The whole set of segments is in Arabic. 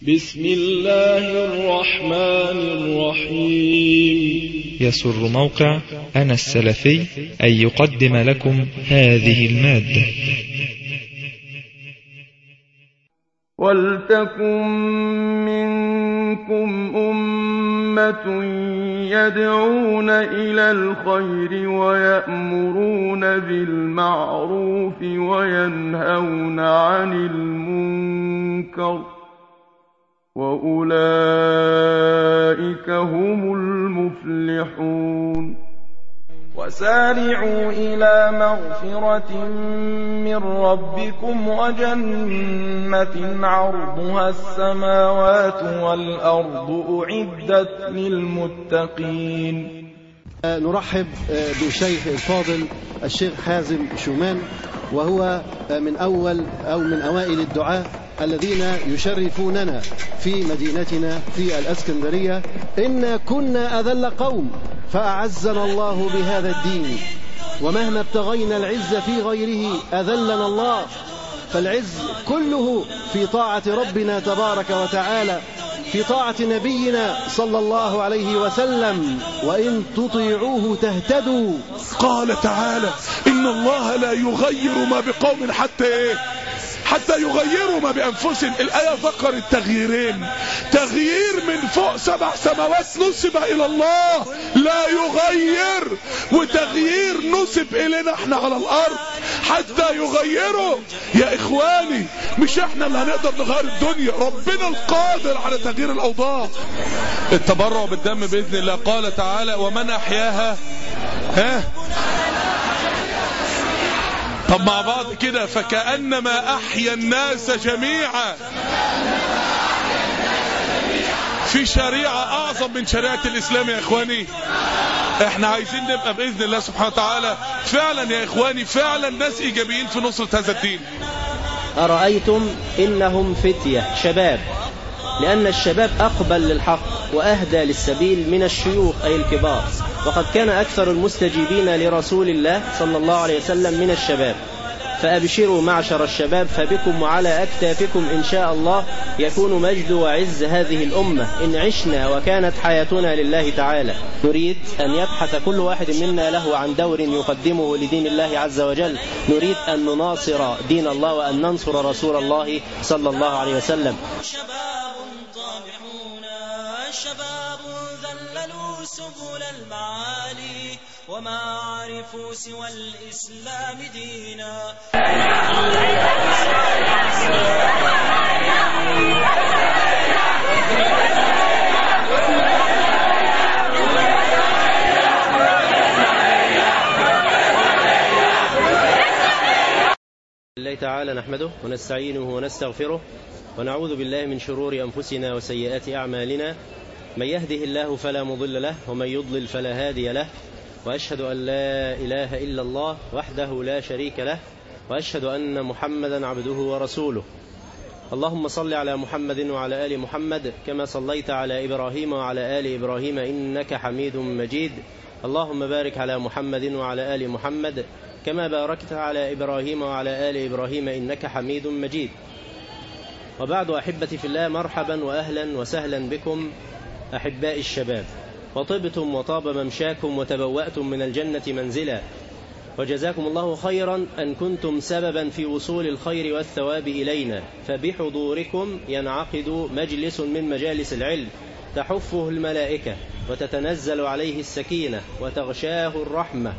بسم الله الرحمن الرحيم. يسر موقع أنا السلفي أن يقدم لكم هذه المادة. ولتكن منكم أمة يدعون إلى الخير ويأمرون بالمعروف وينهون عن المنكر وأولئك هم المفلحون. وسارعوا إلى مغفرة من ربكم وجنة عرضها السماوات والأرض أعدت للمتقين. نرحب بالشيخ الفاضل الشيخ حازم شومان، وهو من أوائل الدعاة الذين يشرفوننا في مدينتنا في الأسكندرية. إن كنا أذل قوم فأعزنا الله بهذا الدين، ومهما ابتغينا العز في غيره أذلنا الله، فالعز كله في طاعة ربنا تبارك وتعالى، في طاعة نبينا صلى الله عليه وسلم، وإن تطيعوه تهتدوا. قال تعالى: إن الله لا يغير ما بقوم حتى يغيروا ما بأنفسهم. الآية ذكرت تغييرين: تغيير من فوق 7 سماوات نسب إلى الله لا يغير، وتغيير نسب إلينا احنا على الأرض حتى يغيروا. يا إخواني، مش احنا اللي هنقدر نغير الدنيا، ربنا القادر على تغيير الأوضاع. التبرع بالدم بإذن الله. قال تعالى: ومن أحياها طب مع بعض كده: فكأنما أحيا الناس جميعا. في شريعة أعظم من شريعة الإسلام يا إخواني. احنا عايزين نبقى بإذن الله سبحانه وتعالى فعلا يا إخواني فعلا ناس إيجابيين في نصرة هذا الدين. أرأيتم إنهم فتية شباب، لأن الشباب أقبل للحق وأهدى للسبيل من الشيوخ أي الكبار، وقد كان أكثر المستجيبين لرسول الله صلى الله عليه وسلم من الشباب. فأبشروا معشر الشباب، فبكم وعلى أكتافكم إن شاء الله يكون مجد وعز هذه الأمة إن عشنا وكانت حياتنا لله تعالى. نريد أن يبحث كل واحد منا له عن دور يقدمه لدين الله عز وجل. نريد أن نناصر دين الله وأن ننصر رسول الله صلى الله عليه وسلم. شباب طامحون، شباب ذللوا سبل المعالي، وما عرفوا سوى الإسلام دينا. الله تعالى نحمده ونستعينه ونستغفره، ونعوذ بالله من شرور أنفسنا وسيئات أعمالنا. من يهده الله فلا مضل له، ومن يضلل فلا هادي له. وأشهد أن لا إله إلا الله وحده لا شريك له، وأشهد أن محمدا عبده ورسوله. اللهم صل على محمد وعلى آل محمد كما صليت على إبراهيم وعلى آل إبراهيم إنك حميد مجيد. اللهم بارك على محمد وعلى آل محمد كما باركت على إبراهيم وعلى آل إبراهيم إنك حميد مجيد. وبعد، أحبتي في الله، مرحبا وأهلا وسهلا بكم أحباء الشباب، وطبتم وطاب ممشاكم وتبوأتم من الجنة منزلا، وجزاكم الله خيرا أن كنتم سببا في وصول الخير والثواب إلينا. فبحضوركم ينعقد مجلس من مجالس العلم تحفه الملائكة وتتنزل عليه السكينة وتغشاه الرحمة،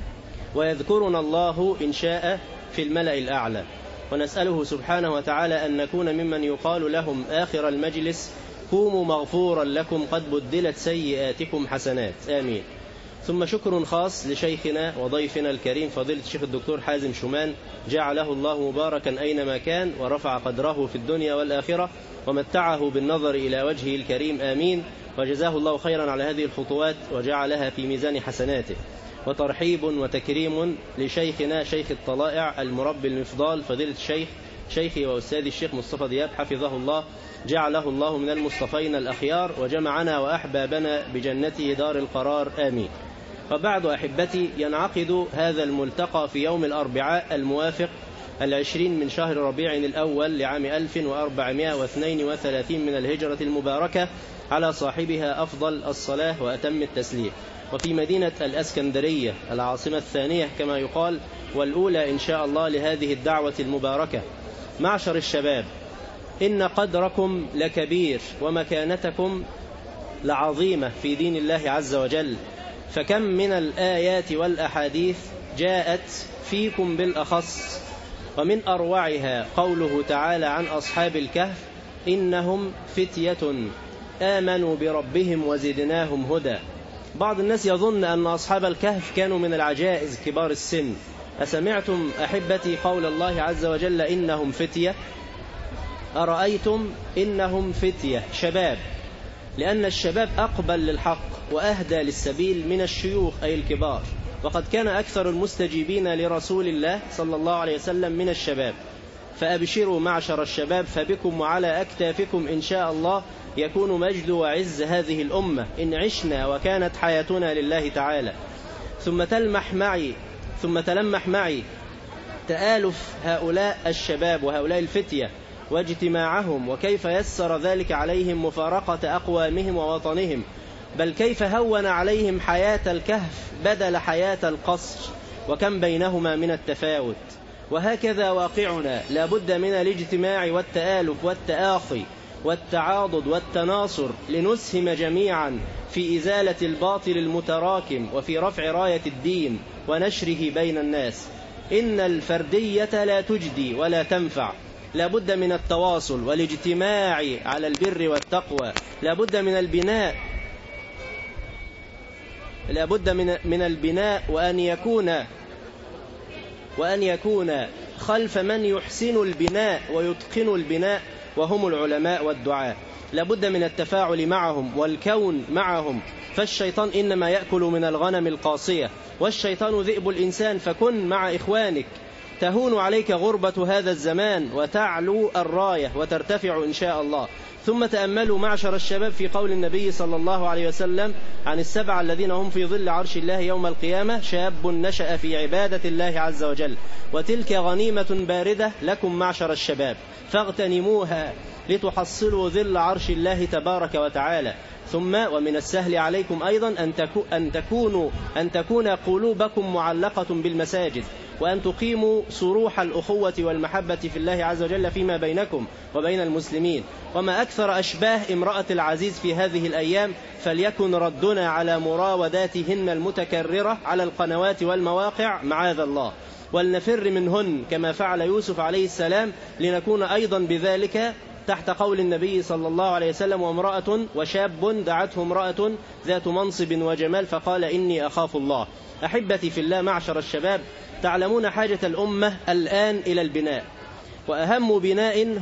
ويذكرنا الله إن شاء في الملأ الأعلى. ونسأله سبحانه وتعالى أن نكون ممن يقال لهم آخر المجلس: قوموا مغفورا لكم قد بدلت سيئاتكم حسنات. آمين. ثم شكر خاص لشيخنا وضيفنا الكريم فضيلة الشيخ الدكتور حازم شومان، جعله الله مباركا أينما كان، ورفع قدره في الدنيا والآخرة، ومتعه بالنظر إلى وجهه الكريم. آمين. وجزاه الله خيرا على هذه الخطوات وجعلها في ميزان حسناته. وترحيب وتكريم لشيخنا شيخ الطلائع المربي المفضال فضيلة الشيخ شيخي وأستاذي الشيخ مصطفى دياب حفظه الله، جعله الله من المصطفين الأخيار، وجمعنا وأحبابنا بجنته دار القرار. آمين. وبعد، أحبتي، ينعقد هذا الملتقى في يوم الأربعاء الموافق 20 من شهر ربيع الأول لعام 1432 من الهجرة المباركة، على صاحبها أفضل الصلاة وأتم التسليم. وفي مدينة الأسكندرية العاصمة الثانية كما يقال، والأولى إن شاء الله لهذه الدعوة المباركة. معشر الشباب، إن قدركم لكبير ومكانتكم لعظيمة في دين الله عز وجل، فكم من الآيات والأحاديث جاءت فيكم بالأخص، ومن أروعها قوله تعالى عن أصحاب الكهف: إنهم فتية آمنوا بربهم وزدناهم هدى. بعض الناس يظن أن أصحاب الكهف كانوا من العجائز كبار السن. أسمعتم أحبتي قول الله عز وجل: إنهم فتية؟ أرأيتم إنهم فتية شباب، لأن الشباب أقبل للحق وأهدى للسبيل من الشيوخ أي الكبار، وقد كان أكثر المستجيبين لرسول الله صلى الله عليه وسلم من الشباب. فأبشروا معشر الشباب، فبكم وعلى أكتافكم إن شاء الله يكون مجد وعز هذه الأمة إن عشنا وكانت حياتنا لله تعالى. ثم تلمح معي تآلف هؤلاء الشباب وهؤلاء الفتية واجتماعهم، وكيف يسر ذلك عليهم مفارقة أقوامهم ووطنهم، بل كيف هون عليهم حياة الكهف بدل حياة القصر، وكم بينهما من التفاوت. وهكذا واقعنا، لا بد من الاجتماع والتآلف والتآخي والتعاضد والتناصر لنسهم جميعا في إزالة الباطل المتراكم وفي رفع راية الدين ونشره بين الناس. إن الفردية لا تجدي ولا تنفع، لا بد من التواصل والاجتماع على البر والتقوى، لا بد من البناء وأن يكون خلف من يحسن البناء ويتقن البناء، وهم العلماء والدعاء. لا بد من التفاعل معهم والكون معهم، فالشيطان إنما يأكل من الغنم القاصية، والشيطان ذئب الإنسان، فكن مع إخوانك تهون عليك غربة هذا الزمان وتعلو الراية وترتفع إن شاء الله. ثم تأملوا معشر الشباب في قول النبي صلى الله عليه وسلم عن السبعة الذين هم في ظل عرش الله يوم القيامة: شاب نشأ في عبادة الله عز وجل، وتلك غنيمة باردة لكم معشر الشباب، فاغتنموها لتحصلوا ظل عرش الله تبارك وتعالى. ثم ومن السهل عليكم أيضا أن تكون قلوبكم معلقة بالمساجد، وأن تقيموا صروح الأخوة والمحبة في الله عز وجل فيما بينكم وبين المسلمين. وما أكثر أشباه امرأة العزيز في هذه الأيام، فليكن ردنا على مراوداتهن المتكررة على القنوات والمواقع معاذ الله، ولنفر منهن كما فعل يوسف عليه السلام، لنكون أيضا بذلك تحت قول النبي صلى الله عليه وسلم: وامرأة وشاب دعته امرأة ذات منصب وجمال فقال إني أخاف الله. أحبتي في الله معشر الشباب، تعلمون حاجة الأمة الآن إلى البناء، وأهم بناء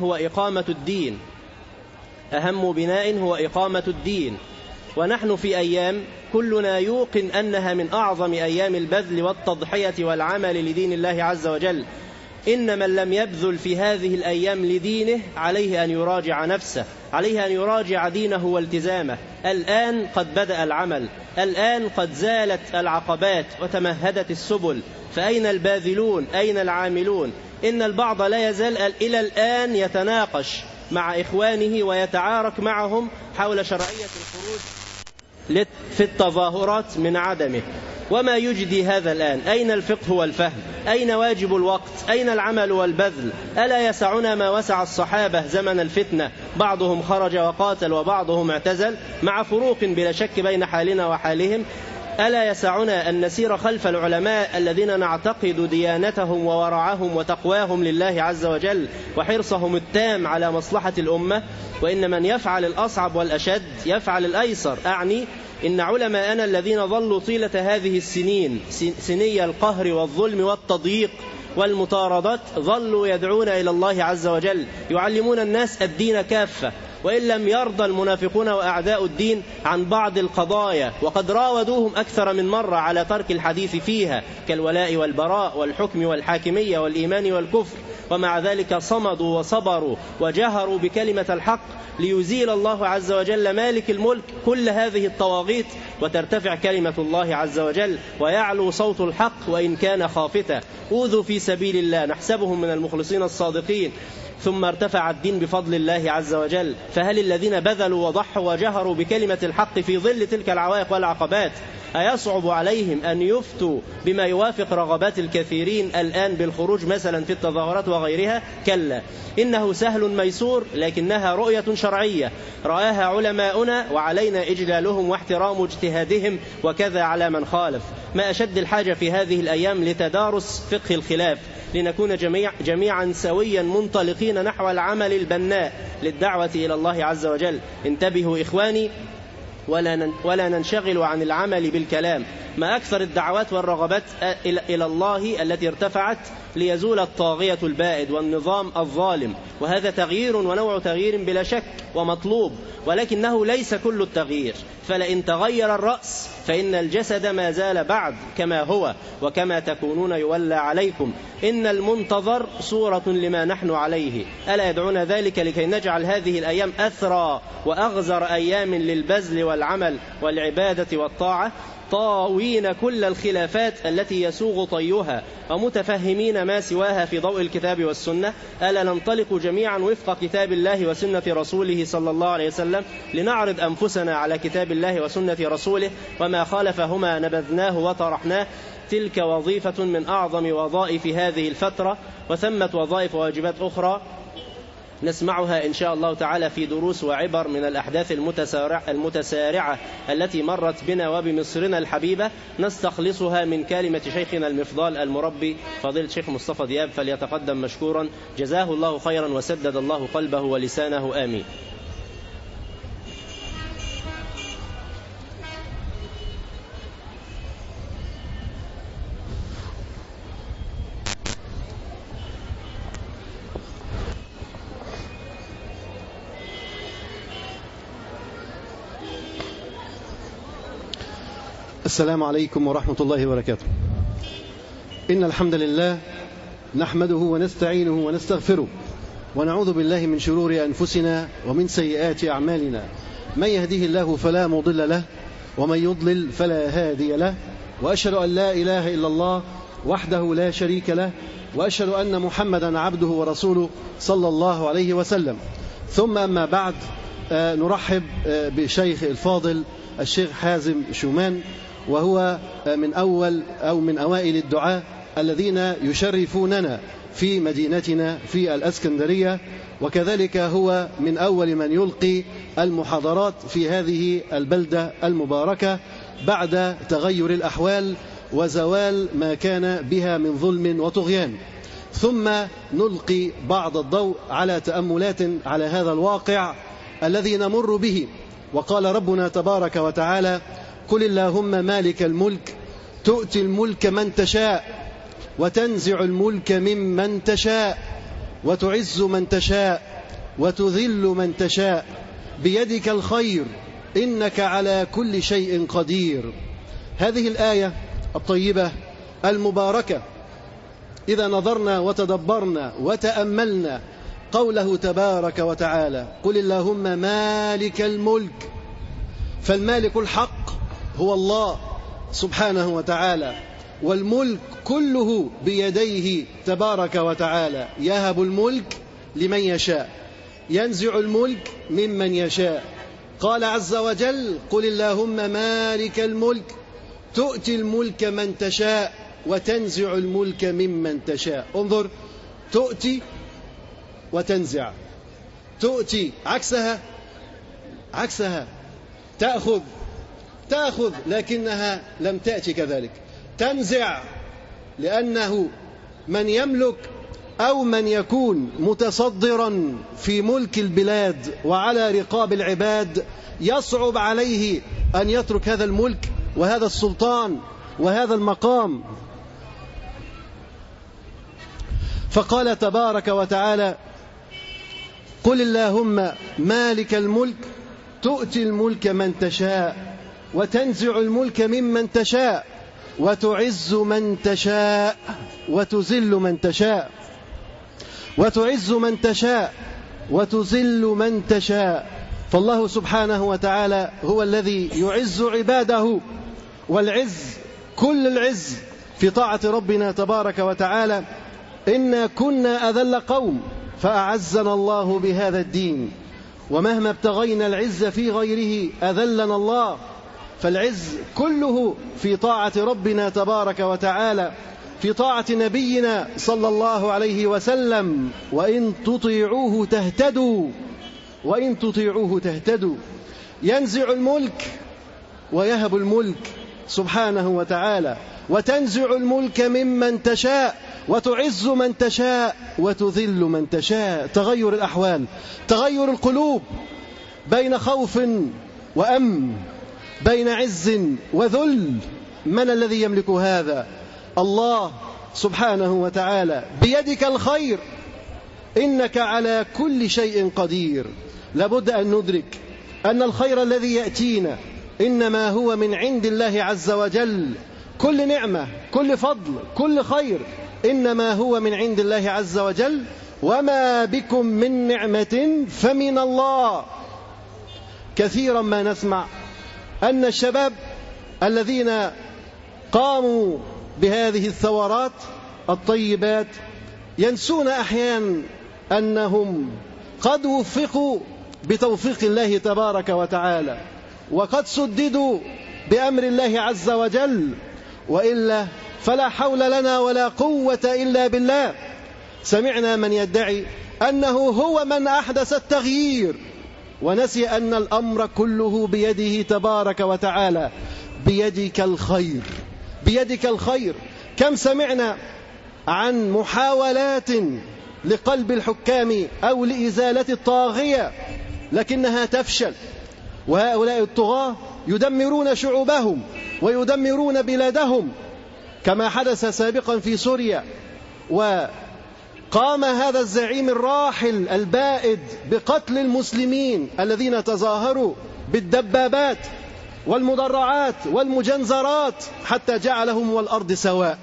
هو إقامة الدين. ونحن في أيام كلنا يوقن أنها من أعظم أيام البذل والتضحية والعمل لدين الله عز وجل. إن من لم يبذل في هذه الأيام لدينه عليه أن يراجع نفسه، عليه أن يراجع دينه والتزامه. الآن قد بدأ العمل، الآن قد زالت العقبات وتمهدت السبل، فأين الباذلون؟ أين العاملون؟ إن البعض لا يزال إلى الآن يتناقش مع إخوانه ويتعارك معهم حول شرعية الخروج في التظاهرات من عدمه. وما يجدي هذا الآن؟ أين الفقه والفهم؟ أين واجب الوقت؟ أين العمل والبذل؟ ألا يسعنا ما وسع الصحابة زمن الفتنة؟ بعضهم خرج وقاتل وبعضهم اعتزل، مع فروق بلا شك بين حالنا وحالهم. ألا يسعنا أن نسير خلف العلماء الذين نعتقد ديانتهم وورعهم وتقواهم لله عز وجل وحرصهم التام على مصلحة الأمة؟ وإن من يفعل الأصعب والأشد يفعل الأيسر. أعني إن علماءنا الذين ظلوا طيلة هذه السنين، سني القهر والظلم والتضييق والمطاردات، ظلوا يدعون إلى الله عز وجل، يعلمون الناس الدين كافة، وإن لم يرضى المنافقون وأعداء الدين عن بعض القضايا، وقد راودوهم أكثر من مرة على ترك الحديث فيها، كالولاء والبراء والحكم والحاكمية والإيمان والكفر، ومع ذلك صمدوا وصبروا وجهروا بكلمة الحق ليزيل الله عز وجل مالك الملك كل هذه الطواغيت، وترتفع كلمة الله عز وجل ويعلو صوت الحق وإن كان خافتا. أوذوا في سبيل الله نحسبهم من المخلصين الصادقين، ثم ارتفع الدين بفضل الله عز وجل. فهل الذين بذلوا وضحوا وجهروا بكلمة الحق في ظل تلك العوائق والعقبات أيصعب عليهم أن يفتوا بما يوافق رغبات الكثيرين الآن بالخروج مثلا في التظاهرات وغيرها؟ كلا، إنه سهل ميسور، لكنها رؤية شرعية رآها علماؤنا وعلينا إجلالهم واحترام اجتهادهم، وكذا على من خالف. ما أشد الحاجة في هذه الأيام لتدارس فقه الخلاف، لنكون جميعا سويا منطلقين نحو العمل البناء للدعوة إلى الله عز وجل. انتبهوا إخواني، ولا ننشغل عن العمل بالكلام. ما أكثر الدعوات والرغبات إلى الله التي ارتفعت ليزول الطاغية البائد والنظام الظالم، وهذا تغيير ونوع تغيير بلا شك ومطلوب، ولكنه ليس كل التغيير. فلئن تغير الرأس فإن الجسد ما زال بعد كما هو، وكما تكونون يولى عليكم. إن المنتظر صورة لما نحن عليه. ألا يدعون ذلك لكي نجعل هذه الأيام أثرى وأغزر أيام للبذل والعمل والعبادة والطاعة، طاوين كل الخلافات التي يسوغ طيها ومتفهمين ما سواها في ضوء الكتاب والسنة. ألا ننطلق جميعا وفق كتاب الله وسنة رسوله صلى الله عليه وسلم، لنعرض أنفسنا على كتاب الله وسنة رسوله، وما خالفهما نبذناه وطرحناه. تلك وظيفة من أعظم وظائف هذه الفترة، وثمة وظائف وواجبات أخرى نسمعها إن شاء الله تعالى في دروس وعبر من الأحداث المتسارعة التي مرت بنا وبمصرنا الحبيبة، نستخلصها من كلمة شيخنا المفضال المربي فضيلة الشيخ مصطفى دياب، فليتقدم مشكورا، جزاه الله خيرا وسدد الله قلبه ولسانه، آمين. السلام عليكم ورحمة الله وبركاته. إن الحمد لله نحمده ونستعينه ونستغفره، ونعوذ بالله من شرور أنفسنا ومن سيئات أعمالنا. من يهده الله فلا مضل له، ومن يضلل فلا هادي له، وأشهد أن لا إله إلا الله وحده لا شريك له، وأشهد أن محمدا عبده ورسوله صلى الله عليه وسلم. ثم أما بعد، نرحب بشيخ الفاضل الشيخ حازم شومان، وهو من أوائل الدعاة الذين يشرفوننا في مدينتنا في الأسكندرية، وكذلك هو من أول من يلقي المحاضرات في هذه البلدة المباركة بعد تغير الأحوال وزوال ما كان بها من ظلم وطغيان. ثم نلقي بعض الضوء على تأملات على هذا الواقع الذي نمر به. وقال ربنا تبارك وتعالى: قل اللهم مالك الملك تؤتي الملك من تشاء وتنزع الملك ممن تشاء وتعز من تشاء وتذل من تشاء بيدك الخير إنك على كل شيء قدير. هذه الآية الطيبة المباركة، إذا نظرنا وتدبرنا وتأملنا قوله تبارك وتعالى: قل اللهم مالك الملك، فالمالك الحق هو الله سبحانه وتعالى، والملك كله بيديه تبارك وتعالى، يهب الملك لمن يشاء، ينزع الملك ممن يشاء. قال عز وجل: قل اللهم مالك الملك تؤتي الملك من تشاء وتنزع الملك ممن تشاء. انظر، تؤتي وتنزع. تؤتي عكسها تأخذ لكنها لم تأتي كذلك. تنزع لأنه من يملك أو من يكون متصدرا في ملك البلاد وعلى رقاب العباد يصعب عليه أن يترك هذا الملك وهذا السلطان وهذا المقام. فقال تبارك وتعالى: قل اللهم مالك الملك تؤتي الملك من تشاء وتنزع الملك ممن تشاء وتعز من تشاء وتذل من تشاء. وتعز من تشاء وتذل من تشاء. فالله سبحانه وتعالى هو الذي يعز عباده، والعز كل العز في طاعة ربنا تبارك وتعالى. إنا كنا أذل قوم فأعزنا الله بهذا الدين، ومهما ابتغينا العز في غيره أذلنا الله. فالعز كله في طاعة ربنا تبارك وتعالى، في طاعة نبينا صلى الله عليه وسلم. وإن تطيعوه تهتدوا، وإن تطيعوه تهتدوا. ينزع الملك ويهب الملك سبحانه وتعالى، وتنزع الملك ممن تشاء، وتعز من تشاء وتذل من تشاء. تغير الأحوال، تغير القلوب، بين خوف وأمن، بين عز وذل. من الذي يملك هذا؟ الله سبحانه وتعالى. بيدك الخير، إنك على كل شيء قدير. لابد أن ندرك أن الخير الذي يأتينا إنما هو من عند الله عز وجل. كل نعمة، كل فضل، كل خير إنما هو من عند الله عز وجل. وما بكم من نعمة فمن الله. كثيرا ما نسمع أن الشباب الذين قاموا بهذه الثورات الطيبات ينسون أحيانا أنهم قد وفقوا بتوفيق الله تبارك وتعالى، وقد سددوا بأمر الله عز وجل، وإلا فلا حول لنا ولا قوة إلا بالله. سمعنا من يدعي أنه هو من أحدث التغيير، ونسي أن الأمر كله بيده تبارك وتعالى. بيدك الخير، بيدك الخير. كم سمعنا عن محاولات لقلب الحكام أو لإزالة الطاغية لكنها تفشل، وهؤلاء الطغاة يدمرون شعوبهم ويدمرون بلادهم، كما حدث سابقا في سوريا. وقام هذا الزعيم الراحل البائد بقتل المسلمين الذين تظاهروا بالدبابات والمدرعات والمجنزرات حتى جعلهم والأرض سواء.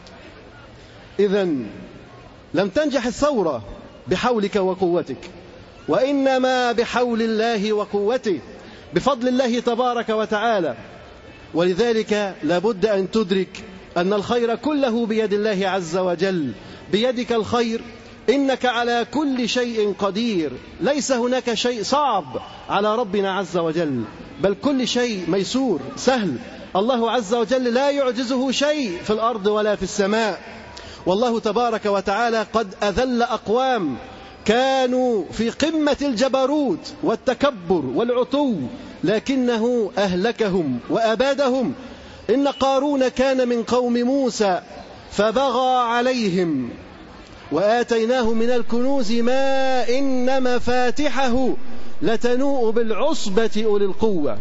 إذن لم تنجح الثورة بحولك وقوتك، وإنما بحول الله وقوته، بفضل الله تبارك وتعالى. ولذلك لابد أن تدرك أن الخير كله بيد الله عز وجل. بيدك الخير، إنك على كل شيء قدير. ليس هناك شيء صعب على ربنا عز وجل، بل كل شيء ميسور سهل. الله عز وجل لا يعجزه شيء في الأرض ولا في السماء. والله تبارك وتعالى قد أذل أقوام كانوا في قمة الجبروت والتكبر والعتو، لكنه أهلكهم وأبادهم. إن قارون كان من قوم موسى فبغى عليهم وآتيناه من الكنوز ما إن مفاتحه لتنوء بالعصبة أولي القوة.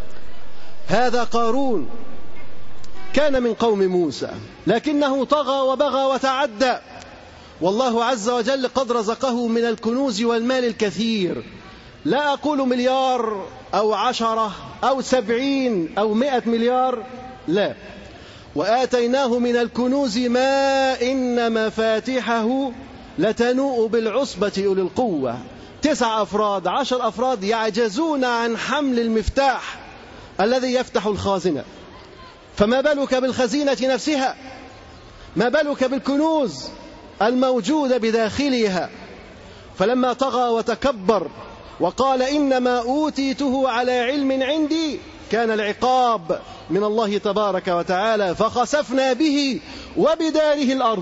هذا قارون كان من قوم موسى، لكنه طغى وبغى وتعدى، والله عز وجل قد رزقه من الكنوز والمال الكثير. لا أقول مليار أو 10 أو 70 أو 100 مليار، لا. وآتيناه من الكنوز ما إن مفاتحه لتنوء بالعصبة أولي القوة. 9 أفراد 10 أفراد يعجزون عن حمل المفتاح الذي يفتح الخازنة، فما بالك بالخزينة نفسها؟ ما بالك بالكنوز الموجودة بداخلها؟ فلما طغى وتكبر وقال إنما أوتيته على علم عندي، كان العقاب من الله تبارك وتعالى. فخسفنا به وبداره الأرض،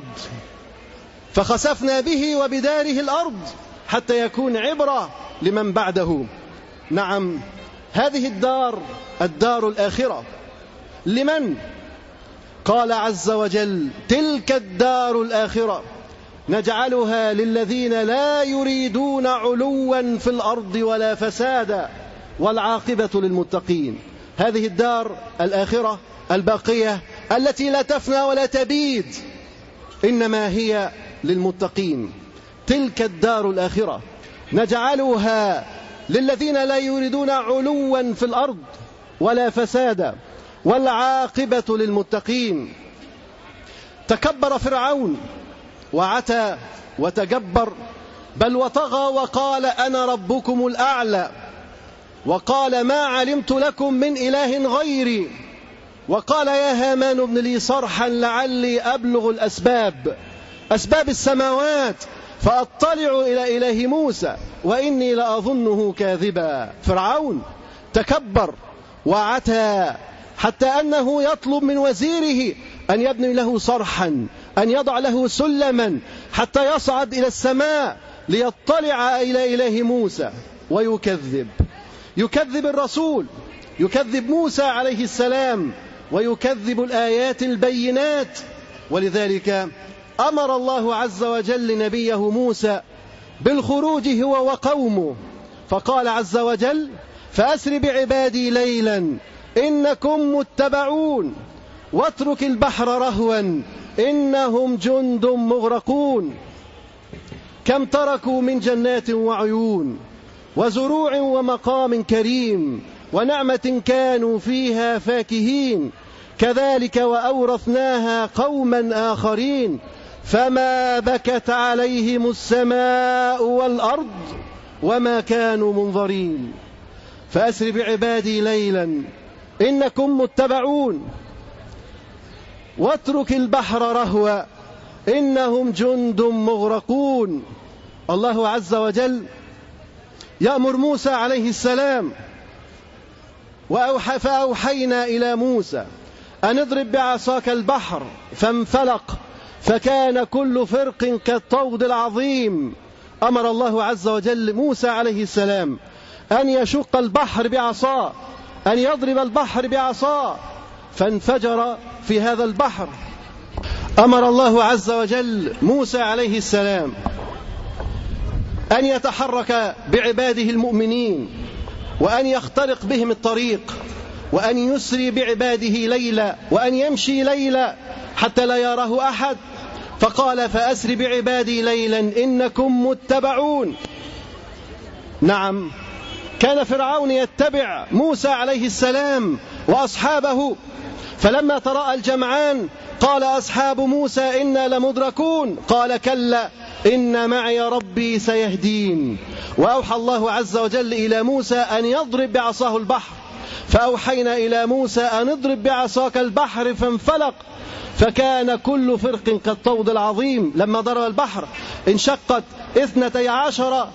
فخسفنا به وبداره الأرض حتى يكون عبرة لمن بعده. نعم، هذه الدار الآخرة لمن؟ قال عز وجل تلك الدار الآخرة نجعلها للذين لا يريدون علوا في الأرض ولا فسادا والعاقبة للمتقين. هذه الدار الآخرة الباقية التي لا تفنى ولا تبيد، إنما هي للمتقين. تلك الدار الآخرة نجعلها للذين لا يريدون علوا في الأرض ولا فسادا والعاقبة للمتقين. تكبر فرعون وعتى وتجبر، بل وطغى وقال أنا ربكم الأعلى، وقال ما علمت لكم من إله غيري، وقال يا هامان ابن لي صرحا لعلي أبلغ أسباب السماوات فأطلع إلى إله موسى وإني لأظنه كاذبا. فرعون تكبر وعتى حتى أنه يطلب من وزيره أن يبني له صرحا، أن يضع له سلما حتى يصعد إلى السماء ليطلع إلى إله موسى، يكذب الرسول، يكذب موسى عليه السلام، ويكذب الآيات البينات. ولذلك أمر الله عز وجل نبيه موسى بالخروج هو وقومه، فقال عز وجل فأسر بعبادي ليلا إنكم متبعون واترك البحر رهوا إنهم جند مغرقون. كم تركوا من جنات وعيون وزروع ومقام كريم ونعمة كانوا فيها فاكهين كذلك وأورثناها قوما آخرين فما بكت عليهم السماء والأرض وما كانوا منظرين. فأسر بعبادي ليلا إنكم متبعون واترك البحر رهوا إنهم جند مغرقون. الله عز وجل يأمر موسى عليه السلام فأوحينا إلى موسى أن اضرب بعصاك البحر فانفلق فكان كل فرق كالطود العظيم. أمر الله عز وجل موسى عليه السلام أن يشق البحر بعصاه، أن يضرب البحر بعصاه فانفجر في هذا البحر. أمر الله عز وجل موسى عليه السلام أن يتحرك بعباده المؤمنين وأن يخترق بهم الطريق وأن يسري بعباده ليلا وأن يمشي ليلا حتى لا يراه أحد، فقال فأسر بعبادي ليلا إنكم متبعون. نعم، كان فرعون يتبع موسى عليه السلام وأصحابه، فلما تراءى الجمعان قال أصحاب موسى إنا لمدركون، قال كلا إن معي ربي سيهدين. وأوحى الله عز وجل إلى موسى أن يضرب بعصاه البحر، فأوحينا إلى موسى أن اضرب بعصاك البحر فانفلق فكان كل فرق كالطود العظيم. لما ضرب البحر انشقت 12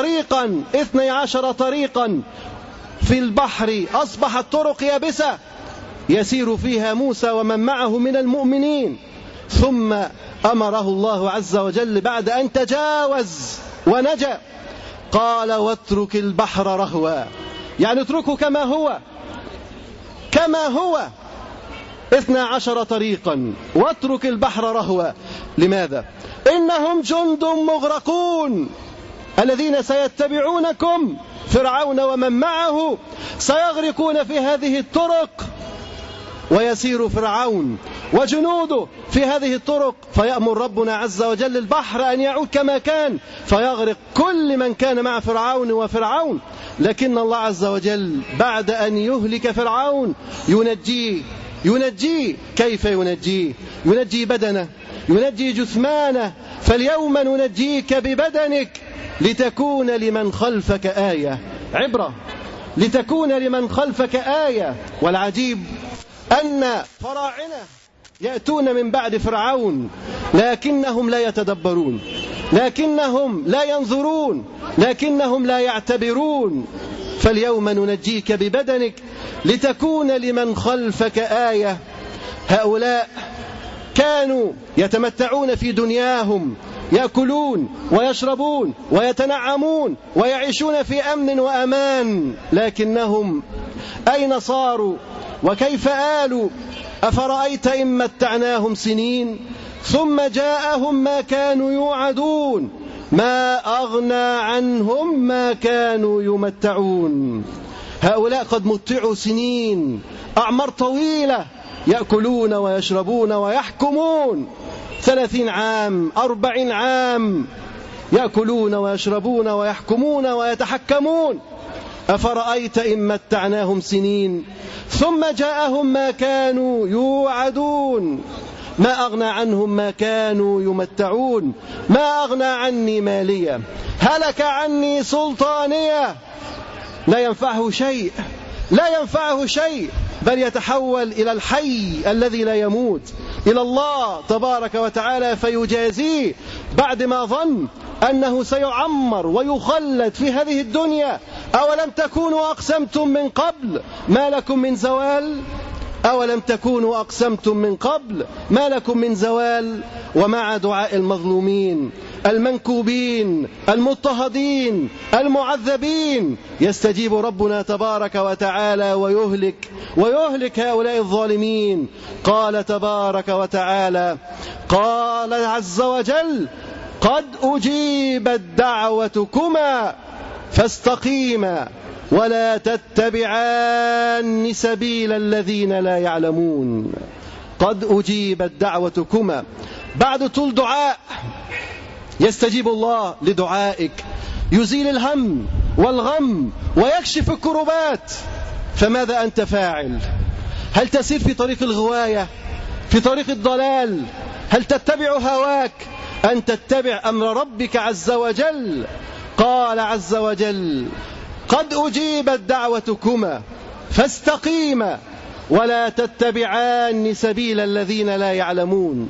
طريقا في البحر، أصبحت طرق يابسة يسير فيها موسى ومن معه من المؤمنين. ثم أمره الله عز وجل بعد أن تجاوز ونجا قال واترك البحر رهوا، يعني اتركه كما هو 12 طريقا واترك البحر رهوا. لماذا؟ إنهم جند مغرقون، الذين سيتبعونكم فرعون ومن معه سيغرقون في هذه الطرق، ويسير فرعون وجنوده في هذه الطرق، فيأمر ربنا عز وجل البحر أن يعود كما كان فيغرق كل من كان مع فرعون. لكن الله عز وجل بعد أن يهلك فرعون ينجيه. كيف ينجيه؟ ينجي بدنه، ينجي جثمانه. فاليوم ننجيك ببدنك لتكون لمن خلفك آية، عبرة، لتكون لمن خلفك آية. والعجيب أن فراعنة يأتون من بعد فرعون لكنهم لا يتدبرون، لكنهم لا ينظرون، لكنهم لا يعتبرون. فاليوم ننجيك ببدنك لتكون لمن خلفك آية. هؤلاء كانوا يتمتعون في دنياهم، يأكلون ويشربون ويتنعمون ويعيشون في أمن وأمان، لكنهم أين صاروا وكيف آلوا؟ أفرأيت إن متعناهم سنين ثم جاءهم ما كانوا يوعدون ما أغنى عنهم ما كانوا يمتعون. هؤلاء قد متعوا سنين، أعمار طويلة، يأكلون ويشربون ويحكمون 30 عام 40 عام يأكلون ويشربون ويحكمون ويتحكمون. أفرأيت إن متعناهم سنين ثم جاءهم ما كانوا يوعدون ما أغنى عنهم ما كانوا يمتعون، ما أغنى عني مالية، هلك عني سلطانية. لا ينفعه شيء، لا ينفعه شيء، بل يتحول إلى الحي الذي لا يموت، إلى الله تبارك وتعالى فيجازيه بعد ما ظن أنه سيعمر ويخلد في هذه الدنيا. أولم تكونوا أقسمتم من قبل ما لكم من زوال؟ أولم تكونوا أقسمتم من قبل ما لكم من زوال؟ ومع دعاء المظلومين المنكوبين المضطهدين المعذبين يستجيب ربنا تبارك وتعالى ويهلك هؤلاء الظالمين. قال تبارك وتعالى، قال عز وجل: قد أجيبت دعوتكما فاستقيما ولا تتبعان سبيل الذين لا يعلمون. قد أجيبت دعوتكما، بعد طول دعاء يستجيب الله لدعائك، يزيل الهم والغم ويكشف الكربات. فماذا أنت فاعل؟ هل تسير في طريق الغواية، في طريق الضلال؟ هل تتبع هواك أن تتبع أمر ربك عز وجل؟ قال عز وجل: قد أجيبت دعوتكما فاستقيما ولا تتبعان سبيل الذين لا يعلمون.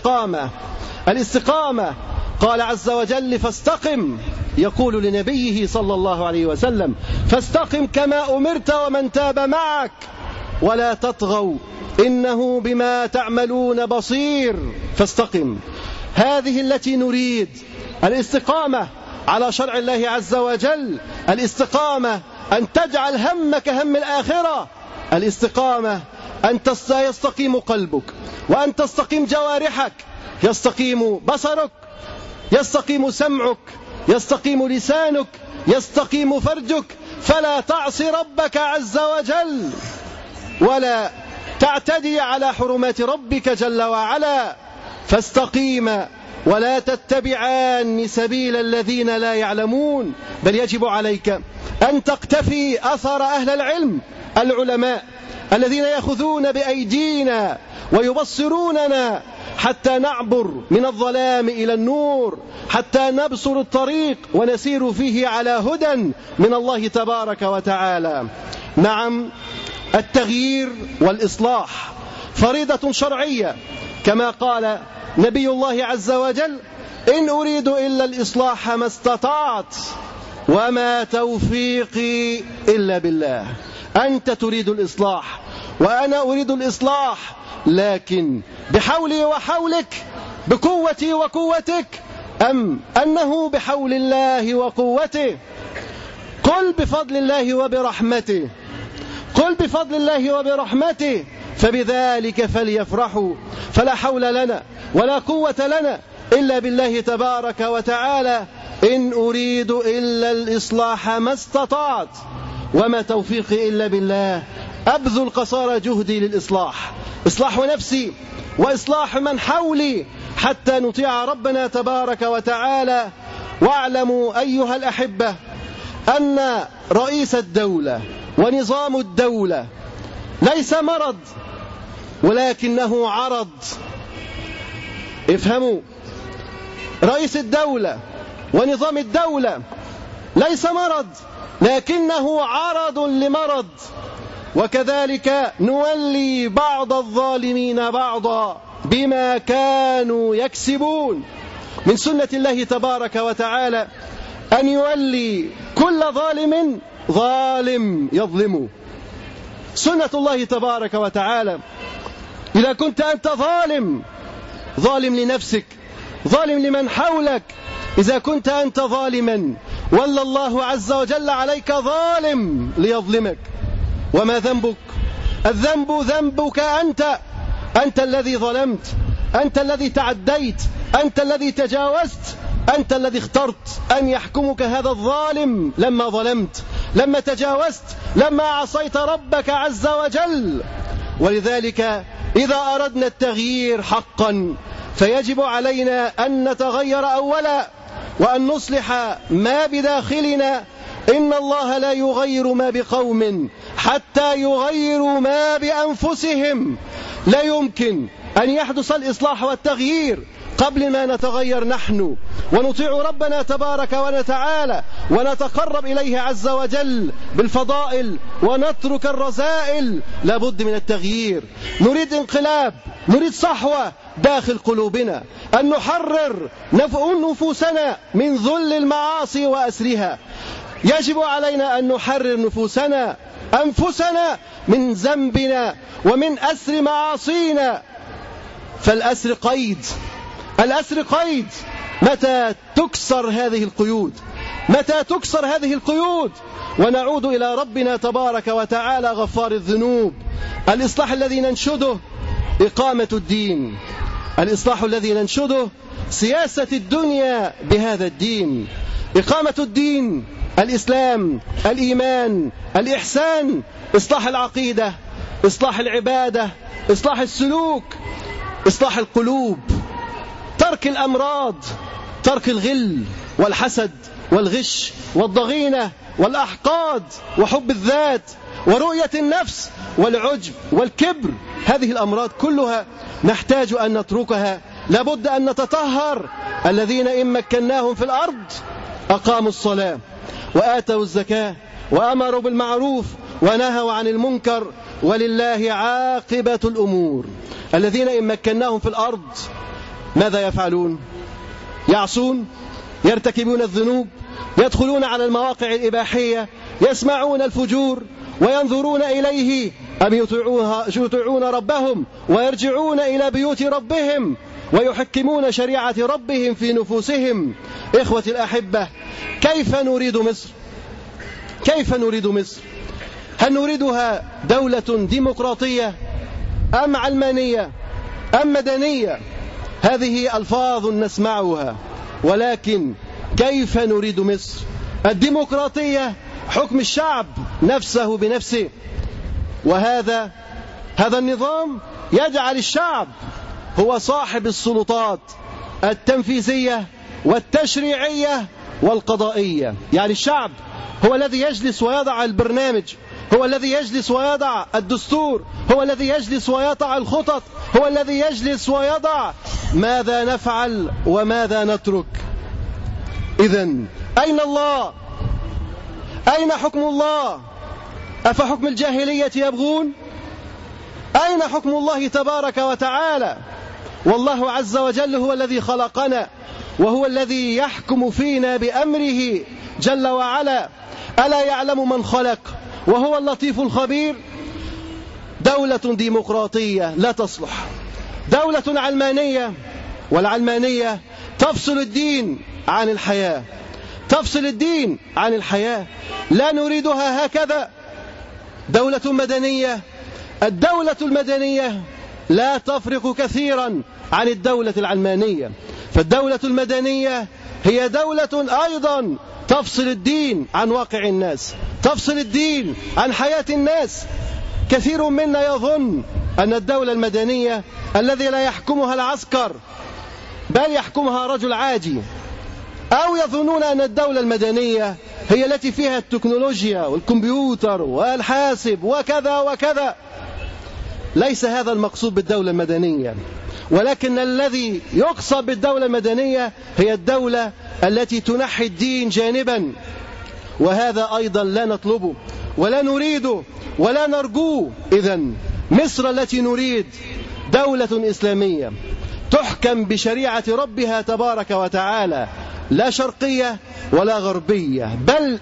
الاستقامة قال عز وجل: فاستقم، يقول لنبيه صلى الله عليه وسلم: فاستقم كما أمرت ومن تاب معك ولا تطغوا إنه بما تعملون بصير. فاستقم، هذه التي نريد، الاستقامة على شرع الله عز وجل، الاستقامة أن تجعل همك هم الآخرة، الاستقامة أن يستقيم قلبك وأن تستقيم جوارحك، يستقيم بصرك، يستقيم سمعك، يستقيم لسانك، يستقيم فرجك، فلا تعصي ربك عز وجل ولا تعتدي على حرمات ربك جل وعلا. فاستقيما ولا تتبعان سبيل الذين لا يعلمون. بل يجب عليك أن تقتفي أثر أهل العلم العلماء الذين يأخذون بأيدينا ويبصروننا حتى نعبر من الظلام إلى النور، حتى نبصر الطريق ونسير فيه على هدى من الله تبارك وتعالى. نعم، التغيير والإصلاح فريضة شرعية، كما قال نبي الله عز وجل: إن أريد إلا الإصلاح ما استطعت وما توفيقي إلا بالله. أنت تريد الإصلاح وأنا أريد الإصلاح، لكن بحولي وحولك، بقوتي وقوتك، أم أنه بحول الله وقوته؟ قل بفضل الله وبرحمته، قل بفضل الله وبرحمته فبذلك فليفرحوا، فلا حول لنا ولا قوة لنا إلا بالله تبارك وتعالى. إن أريد إلا الإصلاح ما استطعت وما توفيقي إلا بالله. أبذل قصارى جهدي للإصلاح، إصلاح نفسي وإصلاح من حولي، حتى نطيع ربنا تبارك وتعالى. واعلموا أيها الأحبة أن رئيس الدولة ونظام الدولة ليس مرض ولكنه عرض. افهموا، رئيس الدولة ونظام الدولة ليس مرض لكنه عرض لمرض. وكذلك نولي بعض الظالمين بعضا بما كانوا يكسبون. من سنة الله تبارك وتعالى أن يولي كل ظالم ظالم يظلمه. سنة الله تبارك وتعالى. إذا كنت أنت ظالم لنفسك، ظالم لمن حولك، إذا كنت أنت ظالما ولى الله عز وجل عليك ظالم ليظلمك. وما ذنبك؟ الذنب ذنبك أنت، أنت الذي ظلمت، أنت الذي تعديت، أنت الذي تجاوزت، أنت الذي اخترت أن يحكمك هذا الظالم لما ظلمت، لما تجاوزت، لما عصيت ربك عز وجل. ولذلك إذا أردنا التغيير حقا فيجب علينا أن نتغير أولا وأن نصلح ما بداخلنا. إن الله لا يغير ما بقوم حتى يغيروا ما بأنفسهم. لا يمكن أن يحدث الإصلاح والتغيير قبل ما نتغير نحن، ونطيع ربنا تبارك وتعالى ونتقرب إليه عز وجل بالفضائل ونترك الرذائل. لابد من التغيير. نريد انقلاب، نريد صحوة داخل قلوبنا، أن نحرر نفوسنا من ذل المعاصي وأسرها. يجب علينا أن نحرر أنفسنا من ذنبنا ومن أسر معاصينا. فالأسر قيد، الأسر قيد. متى تكسر هذه القيود؟ متى تكسر هذه القيود ونعود إلى ربنا تبارك وتعالى غفار الذنوب؟ الإصلاح الذي ننشده إقامة الدين، الإصلاح الذي ننشده سياسة الدنيا بهذا الدين. إقامة الدين، الإسلام، الإيمان، الإحسان، إصلاح العقيدة، إصلاح العبادة، إصلاح السلوك، إصلاح القلوب، ترك الأمراض، ترك الغل والحسد والغش والضغينة والأحقاد وحب الذات ورؤية النفس والعجب والكبر. هذه الأمراض كلها نحتاج أن نتركها. لابد أن نتطهر. الذين إن مكناهم في الأرض أقاموا الصلاة وآتوا الزكاة وأمروا بالمعروف ونهوا عن المنكر ولله عاقبة الأمور. الذين إن مكناهم في الأرض ماذا يفعلون؟ يعصون، يرتكبون الذنوب، يدخلون على المواقع الإباحية، يسمعون الفجور وينظرون إليه، أم يطيعون ربهم ويرجعون إلى بيوت ربهم ويحكمون شريعة ربهم في نفوسهم. إخوتي الأحبة، كيف نريد مصر؟ كيف نريد مصر؟ هل نريدها دولة ديمقراطية أم علمانية أم مدنية؟ هذه ألفاظ نسمعها، ولكن كيف نريد مصر؟ الديمقراطية حكم الشعب نفسه بنفسه، وهذا النظام يجعل الشعب هو صاحب السلطات التنفيذية والتشريعية والقضائية. يعني الشعب هو الذي يجلس ويضع البرنامج، هو الذي يجلس ويضع الدستور، هو الذي يجلس ويضع الخطط، هو الذي يجلس ويضع ماذا نفعل وماذا نترك. إذن أين الله؟ أين حكم الله؟ أفحكم الجاهلية يبغون؟ أين حكم الله تبارك وتعالى؟ والله عز وجل هو الذي خلقنا، وهو الذي يحكم فينا بأمره جل وعلا. ألا يعلم من خلق وهو اللطيف الخبير؟ دولة ديمقراطية لا تصلح، دولة علمانية، والعلمانية تفصل الدين عن الحياة، تفصل الدين عن الحياة. لا نريدها هكذا. دولة مدنية، الدولة المدنية لا تفرق كثيرا عن الدولة العلمانية، فالدولة المدنية هي دولة أيضا تفصل الدين عن واقع الناس، تفصل الدين عن حياة الناس. كثير منا يظن أن الدولة المدنية الذي لا يحكمها العسكر بل يحكمها رجل عادي، أو يظنون أن الدولة المدنية هي التي فيها التكنولوجيا والكمبيوتر والحاسب وكذا وكذا. ليس هذا المقصود بالدولة المدنية، ولكن الذي يقصد بالدولة المدنية هي الدولة التي تنحي الدين جانبا، وهذا أيضا لا نطلبه ولا نريده ولا نرجوه. إذن مصر التي نريد دولة إسلامية تحكم بشريعة ربها تبارك وتعالى، لا شرقية ولا غربية، بل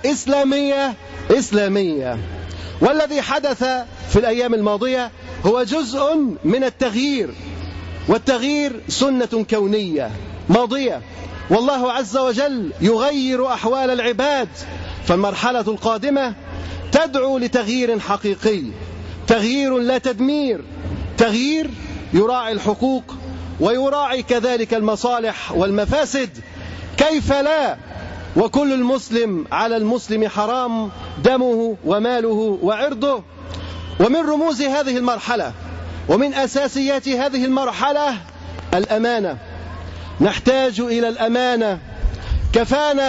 إسلامية. والذي حدث في الأيام الماضية هو جزء من التغيير، والتغيير سنة كونية ماضية، والله عز وجل يغير أحوال العباد. فالمرحلة القادمة تدعو لتغيير حقيقي، تغيير لا تدمير، تغيير يراعي الحقوق ويراعي كذلك المصالح والمفاسد. كيف لا؟ وكل المسلم على المسلم حرام دمه وماله وعرضه. ومن رموز هذه المرحلة ومن أساسيات هذه المرحلة الأمانة. نحتاج إلى الأمانة. كفانا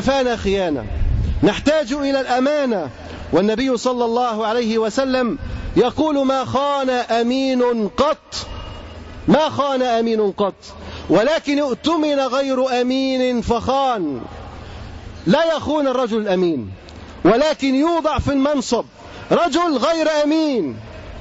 خيانة، نحتاج إلى الأمانة. والنبي صلى الله عليه وسلم يقول ما خان أمين قط، ما خان أمين قط، ولكن اؤتمن غير أمين فخان. لا يخون الرجل الأمين، ولكن يوضع في المنصب رجل غير أمين،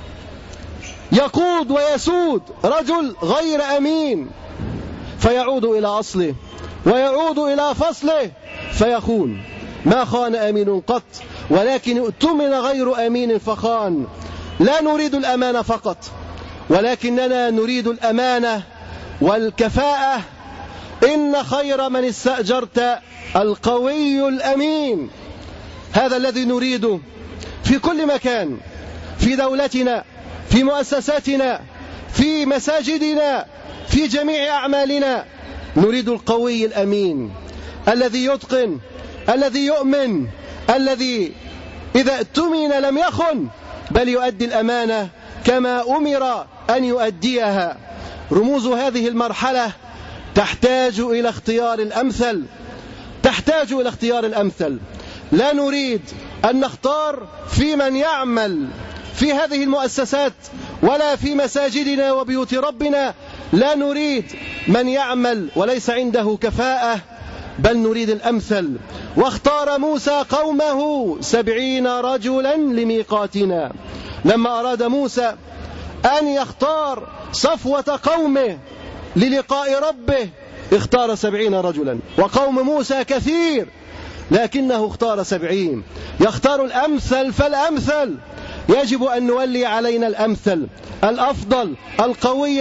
يقود ويسود رجل غير أمين، فيعود إلى أصله ويعود إلى فصله فيخون. ما خان أمين قط، ولكن اؤتمن غير أمين فخان. لا نريد الأمانة فقط، ولكننا نريد الأمانة والكفاءة. إن خير من استأجرت القوي الأمين. هذا الذي نريده في كل مكان، في دولتنا، في مؤسساتنا، في مساجدنا، في جميع أعمالنا. نريد القوي الأمين الذي يتقن، الذي يؤمن، الذي إذا اؤتمن لم يخن، بل يؤدي الأمانة كما أمر أن يؤديها. رموز هذه المرحلة تحتاج إلى اختيار الأمثل، تحتاج إلى اختيار الأمثل. لا نريد أن نختار في من يعمل في هذه المؤسسات ولا في مساجدنا وبيوت ربنا. لا نريد من يعمل وليس عنده كفاءة، بل نريد الأمثل. واختار موسى قومه 70 رجلا لميقاتنا. لما أراد موسى أن يختار صفوة قومه للقاء ربه اختار 70 رجلا، وقوم موسى كثير لكنه اختار 70. يختار الأمثل فالأمثل. يجب أن نولي علينا الأمثل الأفضل القوي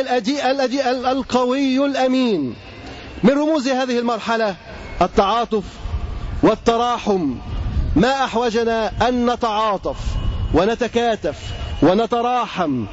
القوي الأمين. من رموز هذه المرحلة التعاطف والتراحم. ما أحوجنا أن نتعاطف ونتكاتف ونتراحم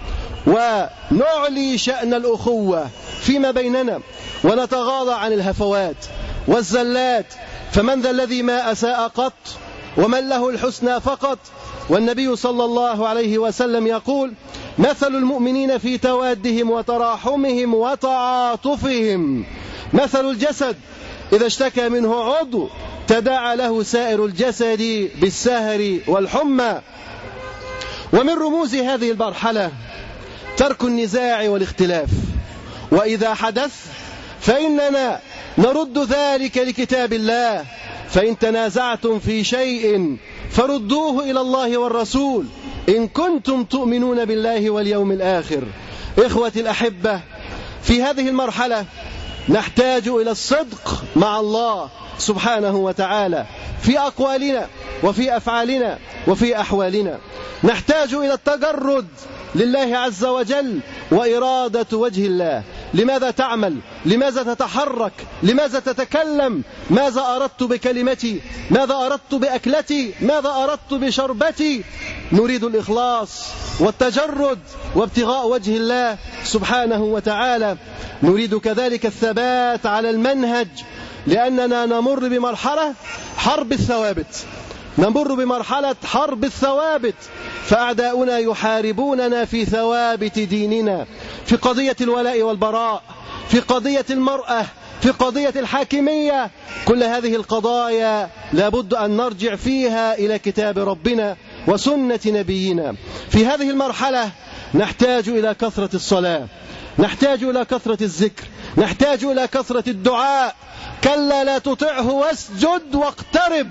ونعلي شأن الأخوة فيما بيننا، ونتغاضى عن الهفوات والزلات. فمن ذا الذي ما أساء قط، ومن له الحسنى فقط. والنبي صلى الله عليه وسلم يقول: مثل المؤمنين في توادهم وتراحمهم وتعاطفهم مثل الجسد إذا اشتكى منه عضو تداعى له سائر الجسد بالسهر والحمى. ومن رموز هذه المرحلة ترك النزاع والاختلاف، وإذا حدث فإننا نرد ذلك لكتاب الله. فإن تنازعتم في شيء فردوه إلى الله والرسول إن كنتم تؤمنون بالله واليوم الآخر. إخوتي الأحبة، في هذه المرحلة نحتاج إلى الصدق مع الله سبحانه وتعالى في أقوالنا وفي أفعالنا وفي أحوالنا. نحتاج إلى التجرد لله عز وجل وإرادة وجه الله. لماذا تعمل؟ لماذا تتحرك؟ لماذا تتكلم؟ ماذا أردت بكلمتي؟ ماذا أردت بأكلتي؟ ماذا أردت بشربتي؟ نريد الإخلاص والتجرد وابتغاء وجه الله سبحانه وتعالى. نريد كذلك الثبات على المنهج، لأننا نمر بمرحلة حرب الثوابت، نمر بمرحلة حرب الثوابت. فأعداؤنا يحاربوننا في ثوابت ديننا، في قضية الولاء والبراء، في قضية المرأة، في قضية الحاكمية. كل هذه القضايا لابد أن نرجع فيها إلى كتاب ربنا وسنة نبينا. في هذه المرحلة نحتاج إلى كثرة الصلاة، نحتاج إلى كثرة الذكر، نحتاج إلى كثرة الدعاء. كلا لا تطعه واسجد واقترب.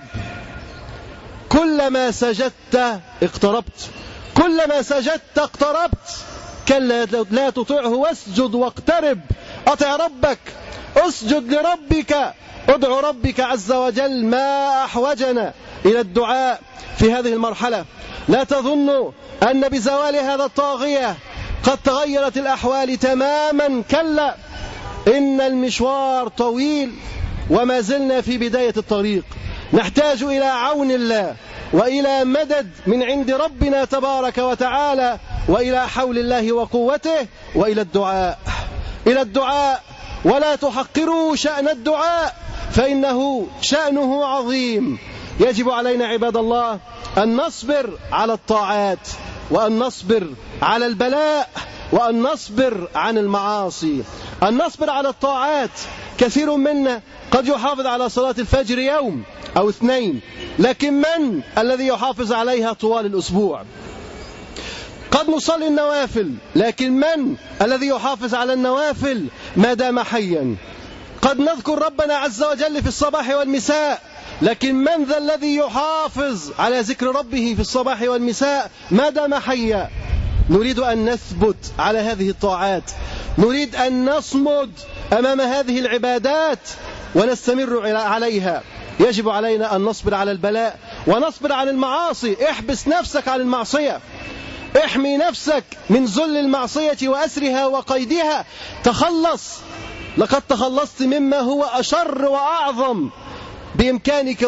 كلما سجدت اقتربت، كلما سجدت اقتربت. كلا لا تطعه واسجد واقترب. أطع ربك، اسجد لربك، ادعو ربك عز وجل. ما أحوجنا إلى الدعاء في هذه المرحلة. لا تظنوا أن بزوال هذا الطاغية قد تغيرت الأحوال تماما. كلا، إن المشوار طويل وما زلنا في بداية الطريق. نحتاج إلى عون الله وإلى مدد من عند ربنا تبارك وتعالى، وإلى حول الله وقوته، وإلى الدعاء، إلى الدعاء. ولا تحقروا شأن الدعاء فإنه شأنه عظيم. يجب علينا عباد الله أن نصبر على الطاعات، وأن نصبر على البلاء، وأن نصبر عن المعاصي. أن نصبر على الطاعات. كثير منا قد يحافظ على صلاة الفجر يوم أو اثنين، لكن من الذي يحافظ عليها طوال الأسبوع؟ قد نصلي النوافل، لكن من الذي يحافظ على النوافل ما دام حيا؟ قد نذكر ربنا عز وجل في الصباح والمساء، لكن من ذا الذي يحافظ على ذكر ربه في الصباح والمساء ما دام حيا؟ نريد أن نثبت على هذه الطاعات، نريد أن نصمد أمام هذه العبادات ونستمر عليها. يجب علينا أن نصبر على البلاء ونصبر على المعاصي. احبس نفسك عن المعصية، احمي نفسك من ذل المعصية وأسرها وقيدها. تخلص، لقد تخلصت مما هو أشر وأعظم بإمكانك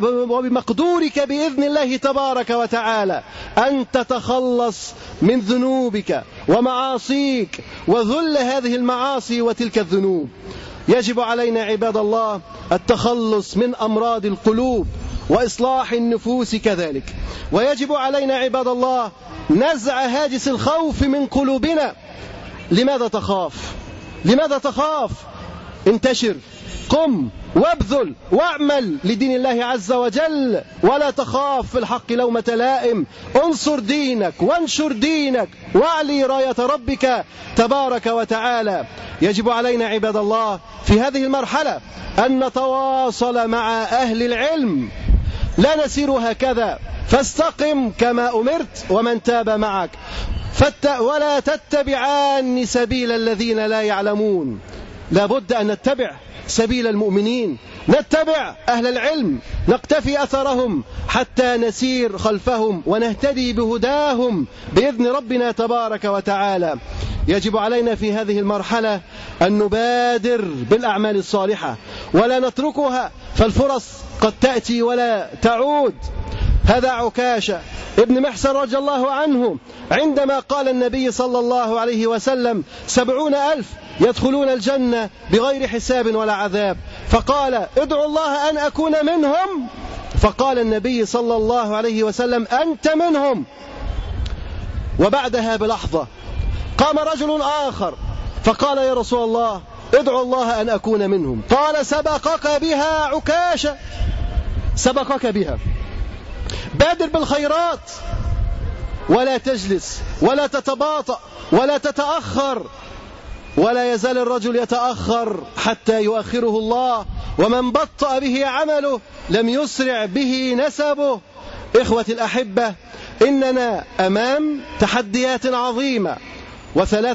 وبمقدورك بإذن الله تبارك وتعالى أن تتخلص من ذنوبك ومعاصيك وذل هذه المعاصي وتلك الذنوب. يجب علينا عباد الله التخلص من أمراض القلوب وإصلاح النفوس كذلك. ويجب علينا عباد الله نزع هاجس الخوف من قلوبنا. لماذا تخاف؟ لماذا تخاف؟ انتشر، قم وابذل واعمل لدين الله عز وجل، ولا تخاف في الحق لومة لائم. انصر دينك وانشر دينك واعلي راية ربك تبارك وتعالى. يجب علينا عباد الله في هذه المرحلة أن نتواصل مع أهل العلم، لا نسير هكذا. فاستقم كما أمرت ومن تاب معك ولا تتبعان سبيل الذين لا يعلمون. لابد أن نتبع سبيل المؤمنين، نتبع أهل العلم، نقتفي أثرهم حتى نسير خلفهم ونهتدي بهداهم بإذن ربنا تبارك وتعالى. يجب علينا في هذه المرحلة أن نبادر بالأعمال الصالحة ولا نتركها، فالفرص قد تأتي ولا تعود. هذا عكاشة ابن محصن رضي الله عنه عندما قال النبي صلى الله عليه وسلم 70,000 يدخلون الجنة بغير حساب ولا عذاب، فقال ادعوا الله أن أكون منهم، فقال النبي صلى الله عليه وسلم أنت منهم. وبعدها بلحظة قام رجل آخر فقال يا رسول الله ادعوا الله أن أكون منهم. قال سبقك بها عكاشة، سبقك بها. بادر بالخيرات ولا تجلس ولا تتباطأ ولا تتأخر، ولا يزال الرجل يتأخر حتى يؤخره الله، ومن بطأ به عمله لم يسرع به نسبه. إخوة الأحبة، إننا أمام تحديات عظيمة وثلاث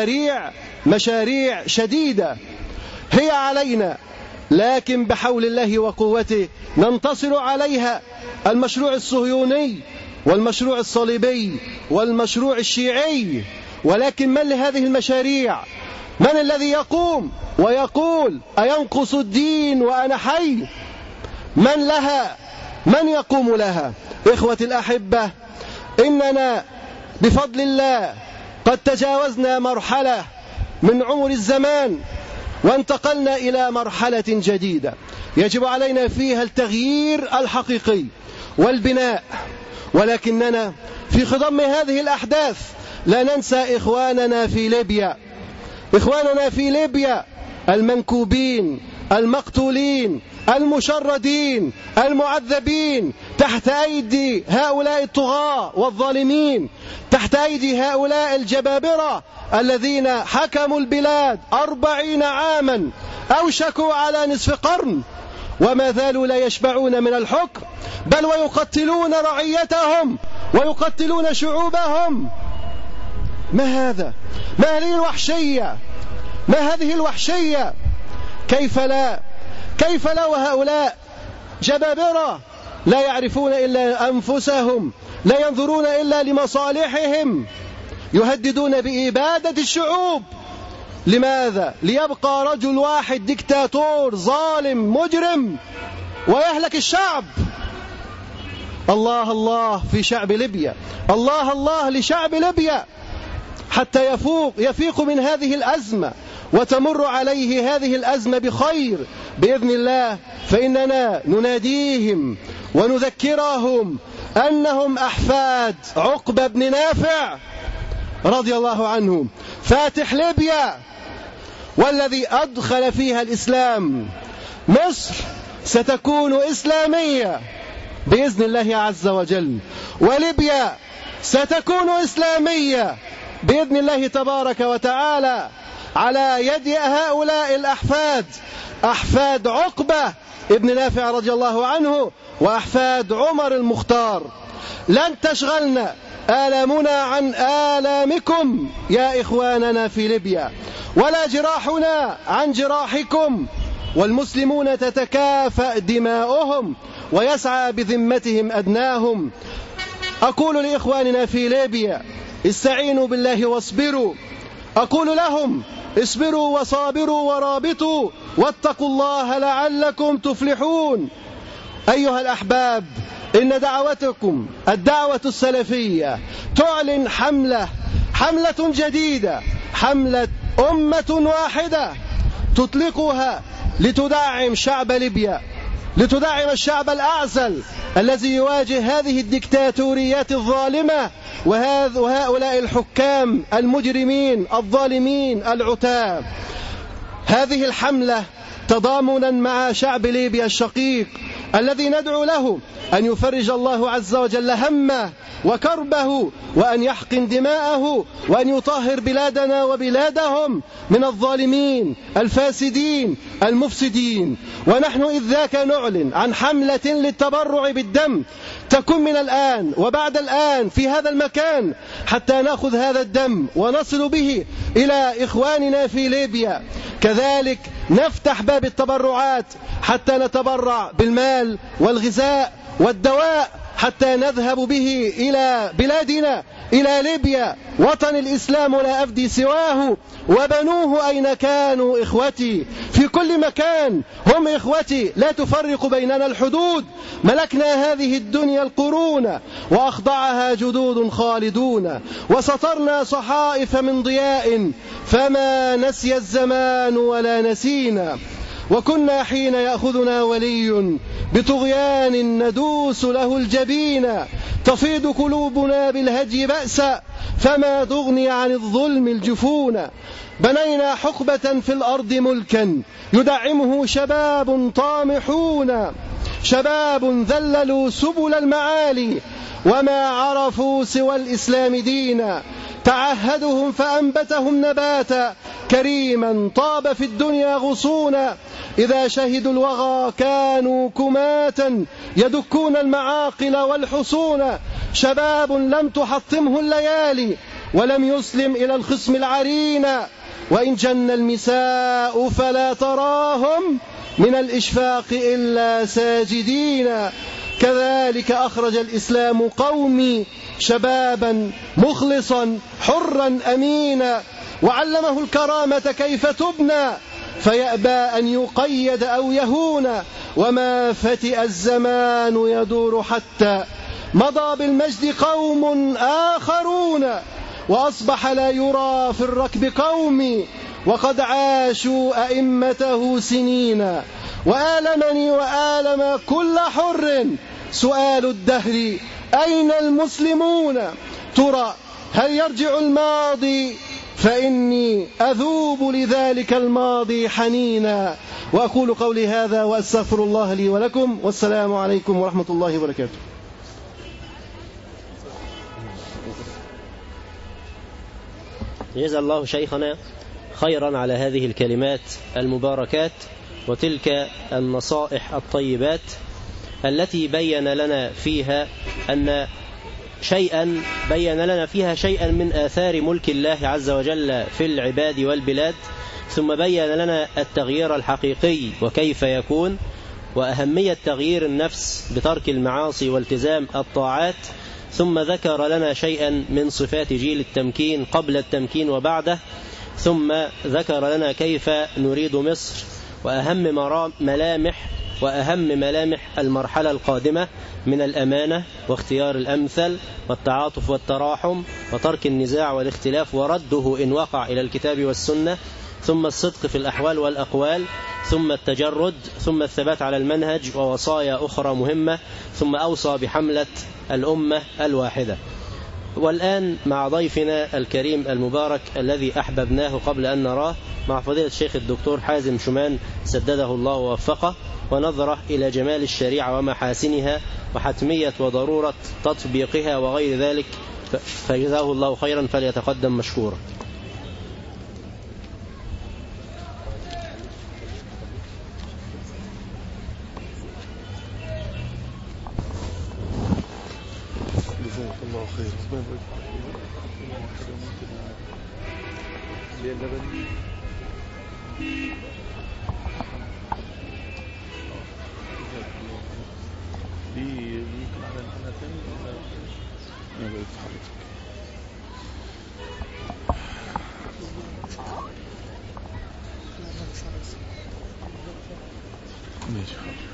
مشاريع شديدة هي علينا، لكن بحول الله وقوته ننتصر عليها. المشروع الصهيوني والمشروع الصليبي والمشروع الشيعي. ولكن من لهذه المشاريع؟ من الذي يقوم ويقول أينقص الدين وأنا حي؟ من لها؟ من يقوم لها؟ إخوة الأحبة، إننا بفضل الله قد تجاوزنا مرحلة من عمر الزمان وانتقلنا إلى مرحلة جديدة يجب علينا فيها التغيير الحقيقي والبناء. ولكننا في خضم هذه الأحداث لا ننسى إخواننا في ليبيا، إخواننا في ليبيا المنكوبين المقتولين المشردين المعذبين تحت أيدي هؤلاء الطغاة والظالمين، تحت أيدي هؤلاء الجبابرة الذين حكموا البلاد 40 عاما، أوشكوا على نصف قرن وما زالوا لا يشبعون من الحكم، بل ويقتلون رعيتهم ويقتلون شعوبهم. ما هذا؟ ما هذه الوحشية؟ ما هذه الوحشية؟ كيف لا وهؤلاء جبابرة لا يعرفون إلا أنفسهم، لا ينظرون إلا لمصالحهم، يهددون بإبادة الشعوب. لماذا؟ ليبقى رجل واحد ديكتاتور ظالم مجرم ويهلك الشعب. الله الله في شعب ليبيا، الله الله لشعب ليبيا حتى يفيق من هذه الأزمة وتمر عليه هذه الأزمة بخير بإذن الله. فإننا نناديهم ونذكرهم أنهم أحفاد عقبة بن نافع رضي الله عنه فاتح ليبيا والذي أدخل فيها الإسلام. مصر ستكون إسلامية بإذن الله عز وجل، وليبيا ستكون إسلامية بإذن الله تبارك وتعالى على يد هؤلاء الأحفاد، أحفاد عقبة ابن نافع رضي الله عنه وأحفاد عمر المختار. لن تشغلنا آلامنا عن آلامكم يا إخواننا في ليبيا، ولا جراحنا عن جراحكم، والمسلمون تتكافأ دماؤهم ويسعى بذمتهم أدناهم. أقول لإخواننا في ليبيا استعينوا بالله واصبروا، أقول لهم اصبروا وصابروا ورابطوا واتقوا الله لعلكم تفلحون. أيها الأحباب، إن دعوتكم الدعوة السلفية تعلن حملة جديدة، حملة أمة واحدة تطلقها لتدعم شعب ليبيا، لتدعم الشعب الأعزل الذي يواجه هذه الدكتاتوريات الظالمة وهؤلاء الحكام المجرمين الظالمين العتاة. هذه الحملة تضامنا مع شعب ليبيا الشقيق الذي ندعو له أن يفرج الله عز وجل همه وكربه، وأن يحقن دماءه، وأن يطهر بلادنا وبلادهم من الظالمين الفاسدين المفسدين. ونحن إذ ذاك نعلن عن حملة للتبرع بالدم تكون من الآن وبعد الآن في هذا المكان، حتى نأخذ هذا الدم ونصل به إلى إخواننا في ليبيا. كذلك نفتح باب التبرعات حتى نتبرع بالمال والغذاء والدواء، حتى نذهب به إلى بلادنا، إلى ليبيا، وطن الإسلام لا أفدي سواه، وبنوه أين كانوا إخوتي، في كل مكان هم إخوتي، لا تفرق بيننا الحدود. ملكنا هذه الدنيا القرون وأخضعها جدود خالدون، وسطرنا صحائف من ضياء فما نسي الزمان ولا نسينا. وكنا حين يأخذنا ولي بطغيان ندوس له الجبين، تفيض قلوبنا بالهجي بأسا فما تغني عن الظلم الجفون. بنينا حقبة في الأرض ملكا يدعمه شباب طامحون، شباب ذللوا سبل المعالي وما عرفوا سوى الإسلام دينا. تعهدهم فأنبتهم نباتا كريما طاب في الدنيا غصونا. إذا شهدوا الوغى كانوا كماتا يدكون المعاقل والحصون. شباب لم تحطمه الليالي ولم يسلم إلى الخصم العرين، وإن جن المساء فلا تراهم من الإشفاق إلا ساجدين. كذلك أخرج الإسلام قومي شبابا مخلصا حرا أمينا، وعلمه الكرامة كيف تبنى فيأبى أن يقيد أو يهون. وما فتئ الزمان يدور حتى مضى بالمجد قوم آخرون، وأصبح لا يرى في الركب قومي وقد عاشوا أئمته سنين. وآلمني وآلم كل حر سؤال الدهر أين المسلمون؟ ترى هل يرجع الماضي؟ فإني أذوب لذلك الماضي حنينا. وأقول قولي هذا وأستغفر الله لي ولكم، والسلام عليكم ورحمة الله وبركاته. جزا الله شيخنا خيرا على هذه الكلمات المباركات وتلك النصائح الطيبات التي بين لنا فيها شيئا من آثار ملك الله عز وجل في العباد والبلاد، ثم بين لنا التغيير الحقيقي وكيف يكون، وأهمية تغيير النفس بترك المعاصي والتزام الطاعات، ثم ذكر لنا شيئا من صفات جيل التمكين قبل التمكين وبعده، ثم ذكر لنا كيف نريد مصر وأهم ملامح المرحلة القادمة من الأمانة واختيار الأمثل والتعاطف والتراحم وترك النزاع والاختلاف ورده إن وقع إلى الكتاب والسنة، ثم الصدق في الأحوال والأقوال، ثم التجرد، ثم الثبات على المنهج ووصايا أخرى مهمة، ثم أوصى بحملة الأمة الواحدة. والآن مع ضيفنا الكريم المبارك الذي أحببناه قبل أن نراه، مع فضيلة الشيخ الدكتور حازم شومان سدده الله ووفقه، ونظرة إلى جمال الشريعة ومحاسنها وحتمية وضرورة تطبيقها وغير ذلك فجزاه الله خيرا فليتقدم مشكورا. جزاك الله خير. ممكن على الحلقة ثاني ولا بقيت في حضرتك؟ ماشي حاضر.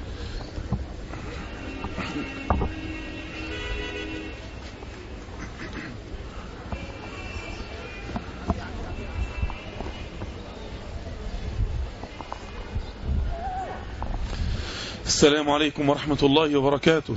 السلام عليكم ورحمة الله وبركاته.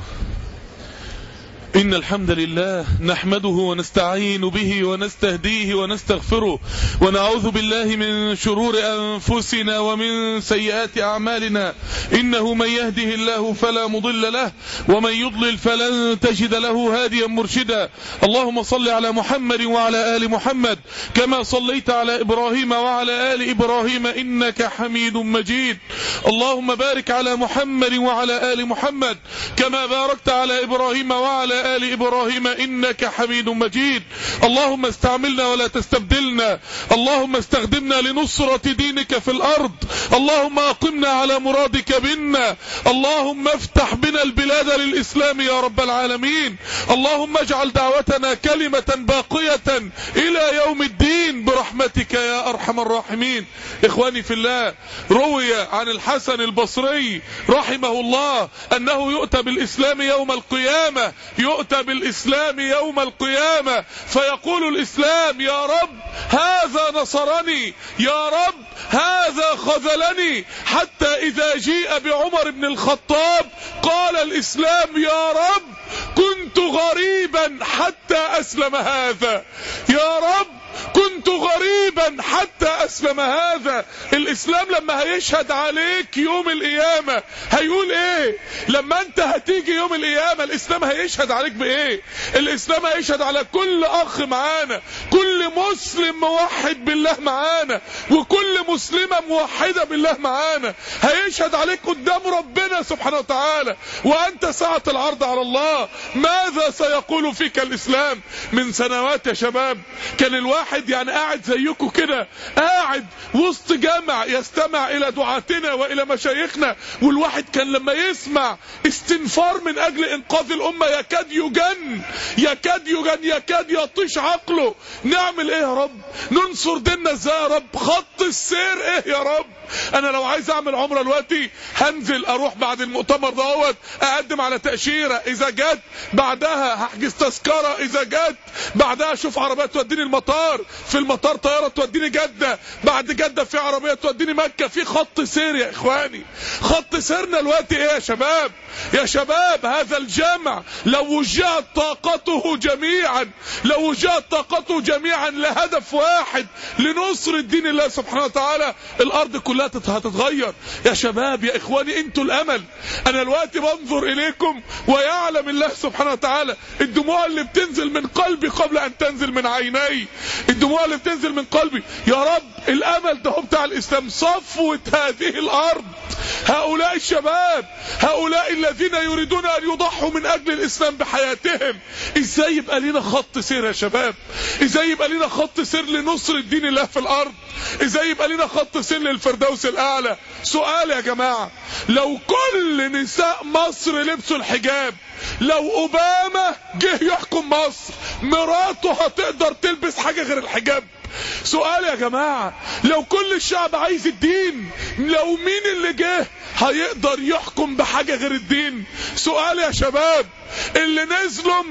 إن الحمد لله نحمده ونستعين به ونستهديه ونستغفره ونعوذ بالله من شرور أنفسنا ومن سيئات أعمالنا. إنه من يهده الله فلا مضل له ومن يضلل فلن تجد له هاديا مرشدا. اللهم صل على محمد وعلى آل محمد كما صليت على إبراهيم وعلى آل إبراهيم إنك حميد مجيد. اللهم بارك على محمد وعلى آل محمد كما باركت على إبراهيم وعلى آل إبراهيم إنك حميد مجيد. اللهم استعملنا ولا تستبدلنا. اللهم استخدمنا لنصرة دينك في الأرض. اللهم أقمنا على مرادك بنا. اللهم افتح بنا البلاد للإسلام يا رب العالمين. اللهم اجعل دعوتنا كلمة باقية إلى يوم الدين برحمتك يا أرحم الراحمين. إخواني في الله، روي عن الحسن البصري رحمه الله أنه يؤتى بالإسلام يوم القيامة، يؤتى بالإسلام يوم القيامة فيقول الإسلام: يا رب هذا نصرني، يا رب هذا خذلني. حتى إذا جيء بعمر بن الخطاب قال الإسلام: يا رب كنت غريبا حتى أسلم هذا، يا رب كنت غريبا حتى أسلم هذا. الإسلام لما هيشهد عليك يوم القيامة هيقول ايه؟ لما انت هتيجي يوم القيامة الإسلام هيشهد عليك بايه؟ الإسلام هيشهد على كل أخ معانا، كل مسلم موحد بالله معانا، وكل مسلمة موحدة بالله معانا. هيشهد عليك قدام ربنا سبحانه وتعالى وأنت ساعة العرض على الله. ماذا سيقول فيك الإسلام؟ من سنوات يا شباب كان الواحد يعني قاعد زيكم كده، قاعد وسط جامع يستمع الى دعاتنا والى مشايخنا، والواحد كان لما يسمع استنفار من اجل انقاذ الامة يكاد يجن، يكاد يجن، يكاد يطيش عقله. نعمل ايه يا رب؟ ننصر ديننا ازاي يا رب؟ خط السير ايه يا رب؟ انا لو عايز اعمل عمره دلوقتي هنزل اروح بعد المؤتمر دوت اقدم على تأشيرة، اذا جت بعدها هحجز تذكرة، اذا جت بعدها اشوف عربية توديني المطار، في المطار طيارة توديني جدة، بعد جدة في عربية توديني مكة. في خط سير يا اخواني. خط سيرنا دلوقتي ايه يا شباب؟ يا شباب هذا الجمع لو وجهت طاقته جميعا، لو وجهت طاقته جميعا لهدف واحد لنصر دين الله سبحانه وتعالى، الارض كلها هتتغير. يا شباب يا اخواني انتوا الامل. انا دلوقتي بنظر اليكم ويعلم الله سبحانه وتعالى الدموع اللي بتنزل من قلبي قبل ان تنزل من عيني، الدموع اللي بتنزل من قلبي. يا رب الامل ده بتاع الاسلام، صفوة هذه الارض، هؤلاء الشباب، هؤلاء الذين يريدون ان يضحوا من اجل الاسلام بحياتهم. ازاي يبقى لنا خط سير يا شباب؟ ازاي يبقى لنا خط سير لنصر دين الله في الارض؟ ازاي يبقى لنا خط سير للفردوس الاعلى؟ سؤال يا جماعة، لو كل نساء مصر لبسوا الحجاب، لو اوباما جه يحكم مصر، مراته هتقدر تلبس حاجة غير الحجاب؟ سؤال يا جماعة، لو كل الشعب عايز الدين، لو مين اللي جه هيقدر يحكم بحاجة غير الدين؟ سؤال يا شباب، اللي نزلوا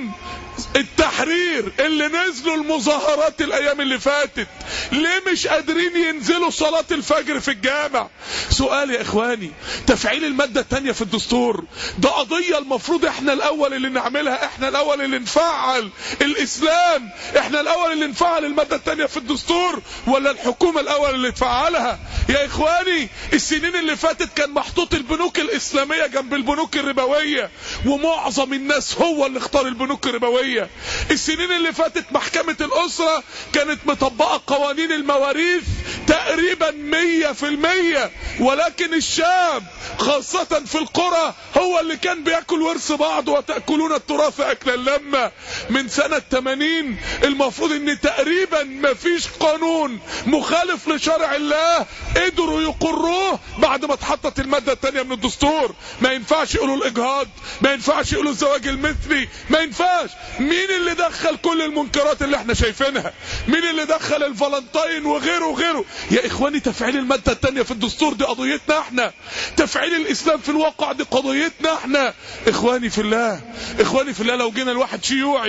التحرير، اللي نزلوا المظاهرات الايام اللي فاتت، ليه مش قادرين ينزلوا صلاة الفجر في الجامع؟ سؤال يا اخواني، تفعيل المادة الثانية في الدستور ده قضية المفروض احنا الاول اللي نعملها، احنا الاول اللي نفعل الاسلام، احنا الاول اللي نفعل المادة الثانية في الدستور، ولا الحكومة الاول اللي تفعلها؟ يا اخواني السنين اللي فاتت كان محطوط البنوك الاسلامية جنب البنوك الربوية، ومعظم الناس هو اللي اختار البنوك الربوية. الاسلاميه. السنين اللي فاتت محكمه الاسره كانت مطبقه قوانين المواريث تقريبا 100%، ولكن الشاب خاصه في القرى هو اللي كان بياكل ورث بعض، وتاكلون التراث اكلا لما. من سنه 80 المفروض ان تقريبا مفيش قانون مخالف لشرع الله قدروا يقروه بعد ما اتحطت الماده الثانيه من الدستور. ما ينفعش يقولوا الاجهاض، ما ينفعش يقولوا الزواج المثلي، ما ينفعش. مين اللي دخل كل المنكرات اللي احنا شايفينها؟ مين اللي دخل الفالنتين وغيره وغيره؟ يا اخواني تفعيل الماده الثانيه في الدستور دي قضيتنا احنا، تفعيل الاسلام في الواقع دي قضيتنا احنا. اخواني في الله، اخواني في الله، لو جينا الواحد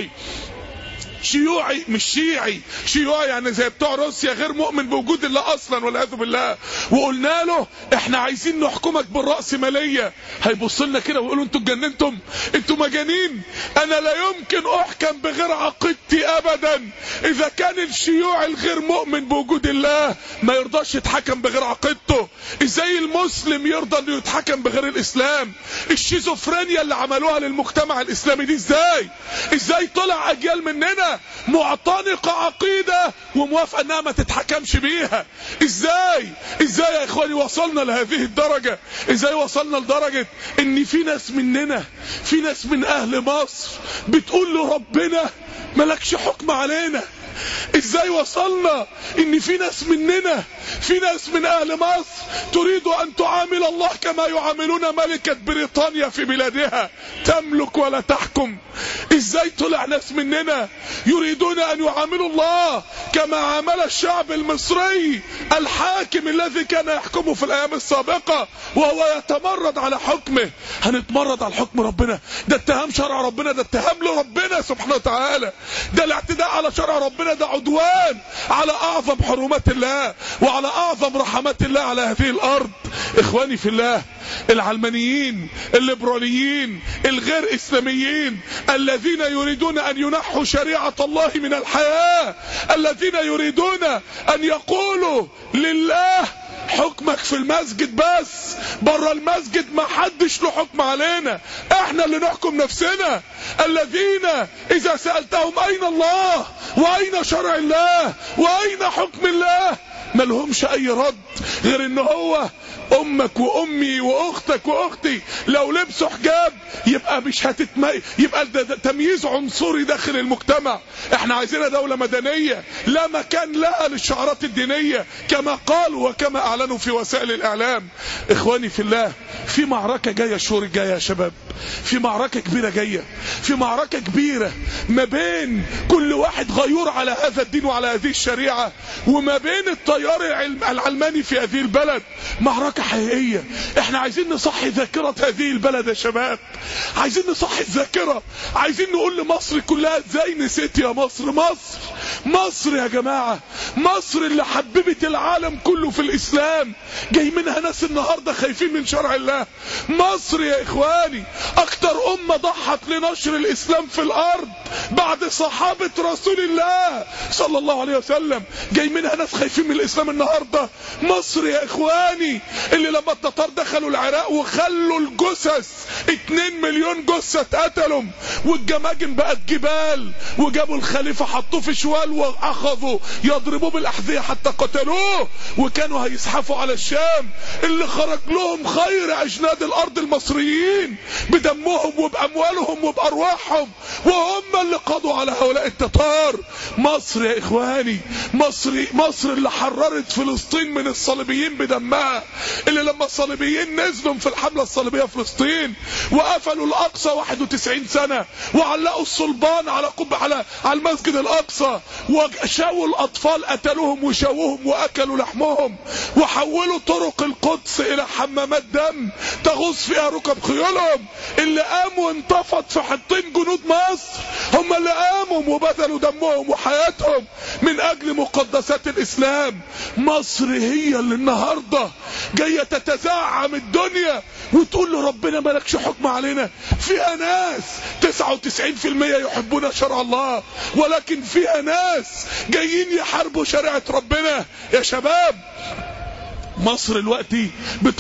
شيوعي مش شيعي، شيوعي يعني زي بتوع روسيا غير مؤمن بوجود الله اصلا والعياذ بالله، وقلنا له احنا عايزين نحكمك بالرأسمالية، هيبص لنا كده ويقولوا انتوا اتجننتم، انتوا مجانين، انا لا يمكن احكم بغير عقيدتي ابدا. اذا كان الشيوعي الغير مؤمن بوجود الله ما يرضاش يتحكم بغير عقيدته، ازاي المسلم يرضى انه يتحكم بغير الاسلام؟ الشيزوفرينيا اللي عملوها للمجتمع الاسلامي دي ازاي طلع اجيال مننا معتنقة عقيدة وموافقة انها ما تتحكمش بيها؟ ازاي يا اخواني وصلنا لهذه الدرجة؟ ازاي وصلنا لدرجة ان في ناس مننا، في ناس من اهل مصر بتقول لربنا ملكش حكم علينا؟ ازاي وصلنا ان في ناس مننا، في ناس من اهل مصر تريد ان تعامل الله كما يعاملون ملكة بريطانيا في بلادها، تملك ولا تحكم؟ ازاي طلع ناس مننا يريدون ان يعاملوا الله كما عامل الشعب المصري الحاكم الذي كان يحكمه في الايام السابقة وهو يتمرد على حكمه؟ هنتمرد على حكم ربنا؟ ده اتهام شرع ربنا، ده اتهام لربنا سبحانه وتعالى، ده الاعتداء على شرع ربنا، ده عدوان على اعظم حرمات الله وعلى اعظم رحمات الله على هذه الارض. اخواني في الله، العلمانيين، الليبراليين، الغير اسلاميين، الذين يريدون ان ينحوا شريعة الله من الحياة، الذين يريدون ان يقولوا لله حكمك في المسجد بس، بره المسجد ما حدش له حكم علينا، احنا اللي نحكم نفسنا، الذين اذا سألتهم اين الله واين شرع الله واين حكم الله ما لهمش اي رد غير ان هو امك وامي واختك واختي لو لبسوا حجاب يبقى مش يبقى تمييز عنصري داخل المجتمع. احنا عايزينها دولة مدنية لا مكان لها للشعارات الدينية كما قالوا وكما اعلنوا في وسائل الاعلام. اخواني في الله، في معركة جاية الشهور الجاية يا شباب، في معركة كبيرة جاية، في معركة كبيرة ما بين كل واحد غيور على هذا الدين وعلى هذه الشريعة وما بين التيار العلماني في هذه البلد. معركة حقيقية. احنا عايزين نصحي ذاكرة هذه البلد يا شباب، عايزين نصحي الذاكرة، عايزين نقول لمصر كلها ازاي نسيت يا مصر؟ مصر يا جماعة، مصر اللي حببت العالم كله في الاسلام، جاي منها ناس النهاردة خايفين من شرع الله. مصر يا اخواني اكتر امة ضحت لنشر الاسلام في الارض بعد صحابة رسول الله صلى الله عليه وسلم، جاي منها ناس خايفين من الاسلام النهاردة. مصر يا اخواني اللي لما التتار دخلوا العراق وخلوا الجثث 2 مليون جثة اتقتلوا والجماجم بقت جبال، وجابوا الخليفة حطوه في شوال واخذوا يضربوه بالاحذية حتى قتلوه، وكانوا هيزحفوا على الشام اللي خرج لهم خير اجناد الارض المصريين بدمهم وباموالهم وبارواحهم، وهم اللي قضوا على هؤلاء التتار. مصر يا اخواني، مصر اللي حررت فلسطين من الصليبيين بدمها، اللي لما الصليبيين نزلوا في الحملة الصليبية في فلسطين وقفلوا الاقصى 91 سنة وعلقوا الصلبان على المسجد الاقصى وشاووا الاطفال، قتلوهم وشووهم واكلوا لحمهم، وحولوا طرق القدس الى حمامات دم تغوص فيها ركب خيولهم. اللي قاموا وانتفض في حطين جنود مصر هم اللي قاموا وبذلوا دمهم وحياتهم من اجل مقدسات الاسلام. مصر هي اللي النهاردة جاية تتزعم الدنيا وتقول له ربنا مالكش حكم علينا. فيها ناس 99% يحبون شرع الله، ولكن فيها ناس جايين يحاربوا شريعة ربنا. يا شباب مصر دلوقتي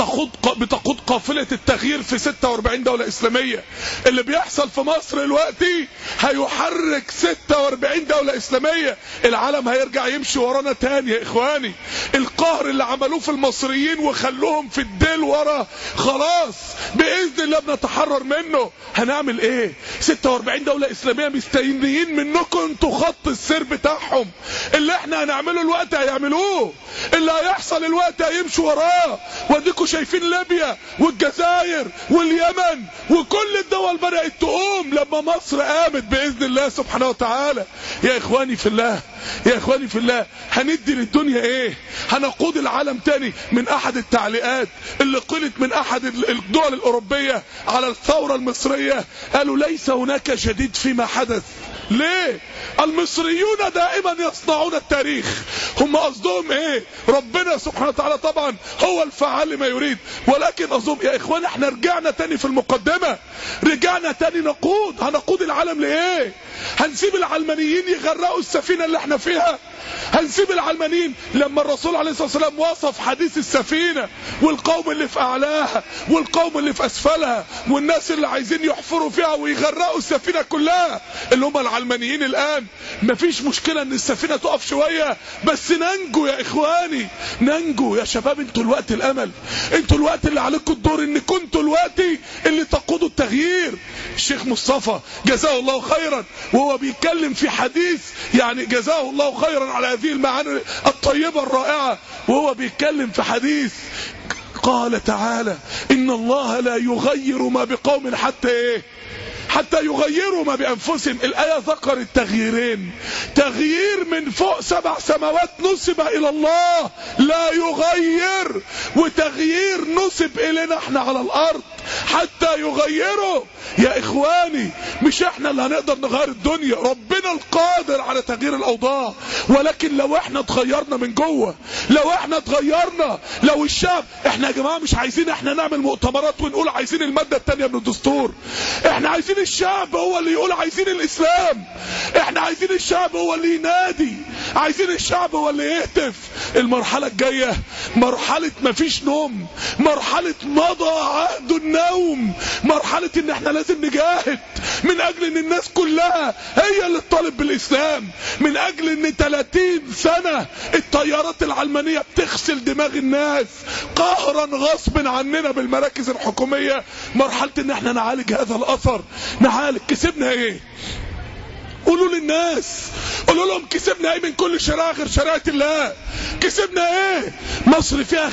بتقود قافلة التغيير في 46 دولة إسلامية. اللي بيحصل في مصر دلوقتي هيحرك 46 دولة إسلامية. العالم هيرجع يمشي ورانا تاني يا إخواني. القهر اللي عملوه في المصريين وخلوهم في الديل ورا خلاص بإذن الله بنتحرر منه. هنعمل إيه؟ 46 دولة إسلامية مستنيين منكم انتوا خط السير بتاعهم. اللي احنا هنعمله الوقت هيعملوه، اللي هيحصل الوقت هيمشوا وراه. وديكوا شايفين ليبيا والجزائر واليمن وكل الدول بدأت تقوم لما مصر قامت بإذن الله سبحانه وتعالى. يا إخواني في الله، يا إخواني في الله، هندي للدنيا إيه؟ هنقود العالم تاني. من أحد التعليقات اللي قلت من أحد الدول الأوروبية على الثورة المصرية قالوا ليس هناك جديد فيما حدث. ليه؟ المصريون دائما يصنعون التاريخ. هم قصدهم ايه؟ ربنا سبحانه وتعالى طبعا هو الفعال لما يريد، ولكن قصدهم يا اخوان احنا رجعنا تاني في المقدمة، رجعنا تاني نقود. هنقود العالم لايه؟ هنسيب العلمانيين يغرقوا السفينة اللي احنا فيها؟ هنسيب العلمانيين لما الرسول عليه الصلاة والسلام وصف حديث السفينة والقوم اللي في اعلاها والقوم اللي في اسفلها والناس اللي عايزين يحفروا فيها ويغرقوا السفينة كلها اللي هم العلمانيين الان؟ مفيش مشكلة ان السفينة تقف شوية بس ننجو يا اخواني، ننجو يا شباب. انتوا الوقت الامل، انتوا الوقت اللي عليكم الدور ان كنتوا الوقت اللي تقودوا التغيير. الشيخ مصطفى جزاه الله خيرا وهو بيتكلم في حديث يعني جزاه الله خيرا على هذه المعاني الطيبة الرائعة، وهو بيتكلم في حديث قال تعالى إن الله لا يغير ما بقوم حتى إيه؟ حتى يغيروا ما بأنفسهم. الآية ذكرت تغييرين، تغيير من فوق 7 سماوات نسب إلى الله لا يغير، وتغيير نسب إلينا احنا على الأرض حتى يغيروا. يا إخواني مش احنا اللي هنقدر نغير الدنيا، ربنا القادر على تغيير الأوضاع، ولكن لو احنا اتغيرنا من جوه، لو احنا اتغيرنا، لو الشعب. احنا يا جماعة مش عايزين احنا نعمل مؤتمرات ونقول عايزين المادة التانية من الدستور. احنا عايزين الشعب هو اللي يقول عايزين الإسلام، احنا عايزين الشعب هو اللي ينادي، عايزين الشعب هو اللي يهتف. المرحلة الجاية مرحلة مفيش نوم، مرحلة مضى عهد النوم، مرحلة ان احنا لازم نجاهد من اجل ان الناس كلها هي اللي تطالب بالاسلام، من اجل ان 30 سنة التيارات العلمانية بتغسل دماغ الناس قهرا غصب عننا بالمراكز الحكومية. مرحلة ان احنا نعالج هذا الاثر، نعالج. كسبنا ايه؟ قولوا للناس، قولوا لهم كسبنا ايه من كل شريعة غير شريعة الله؟ كسبنا ايه؟ مصر فيها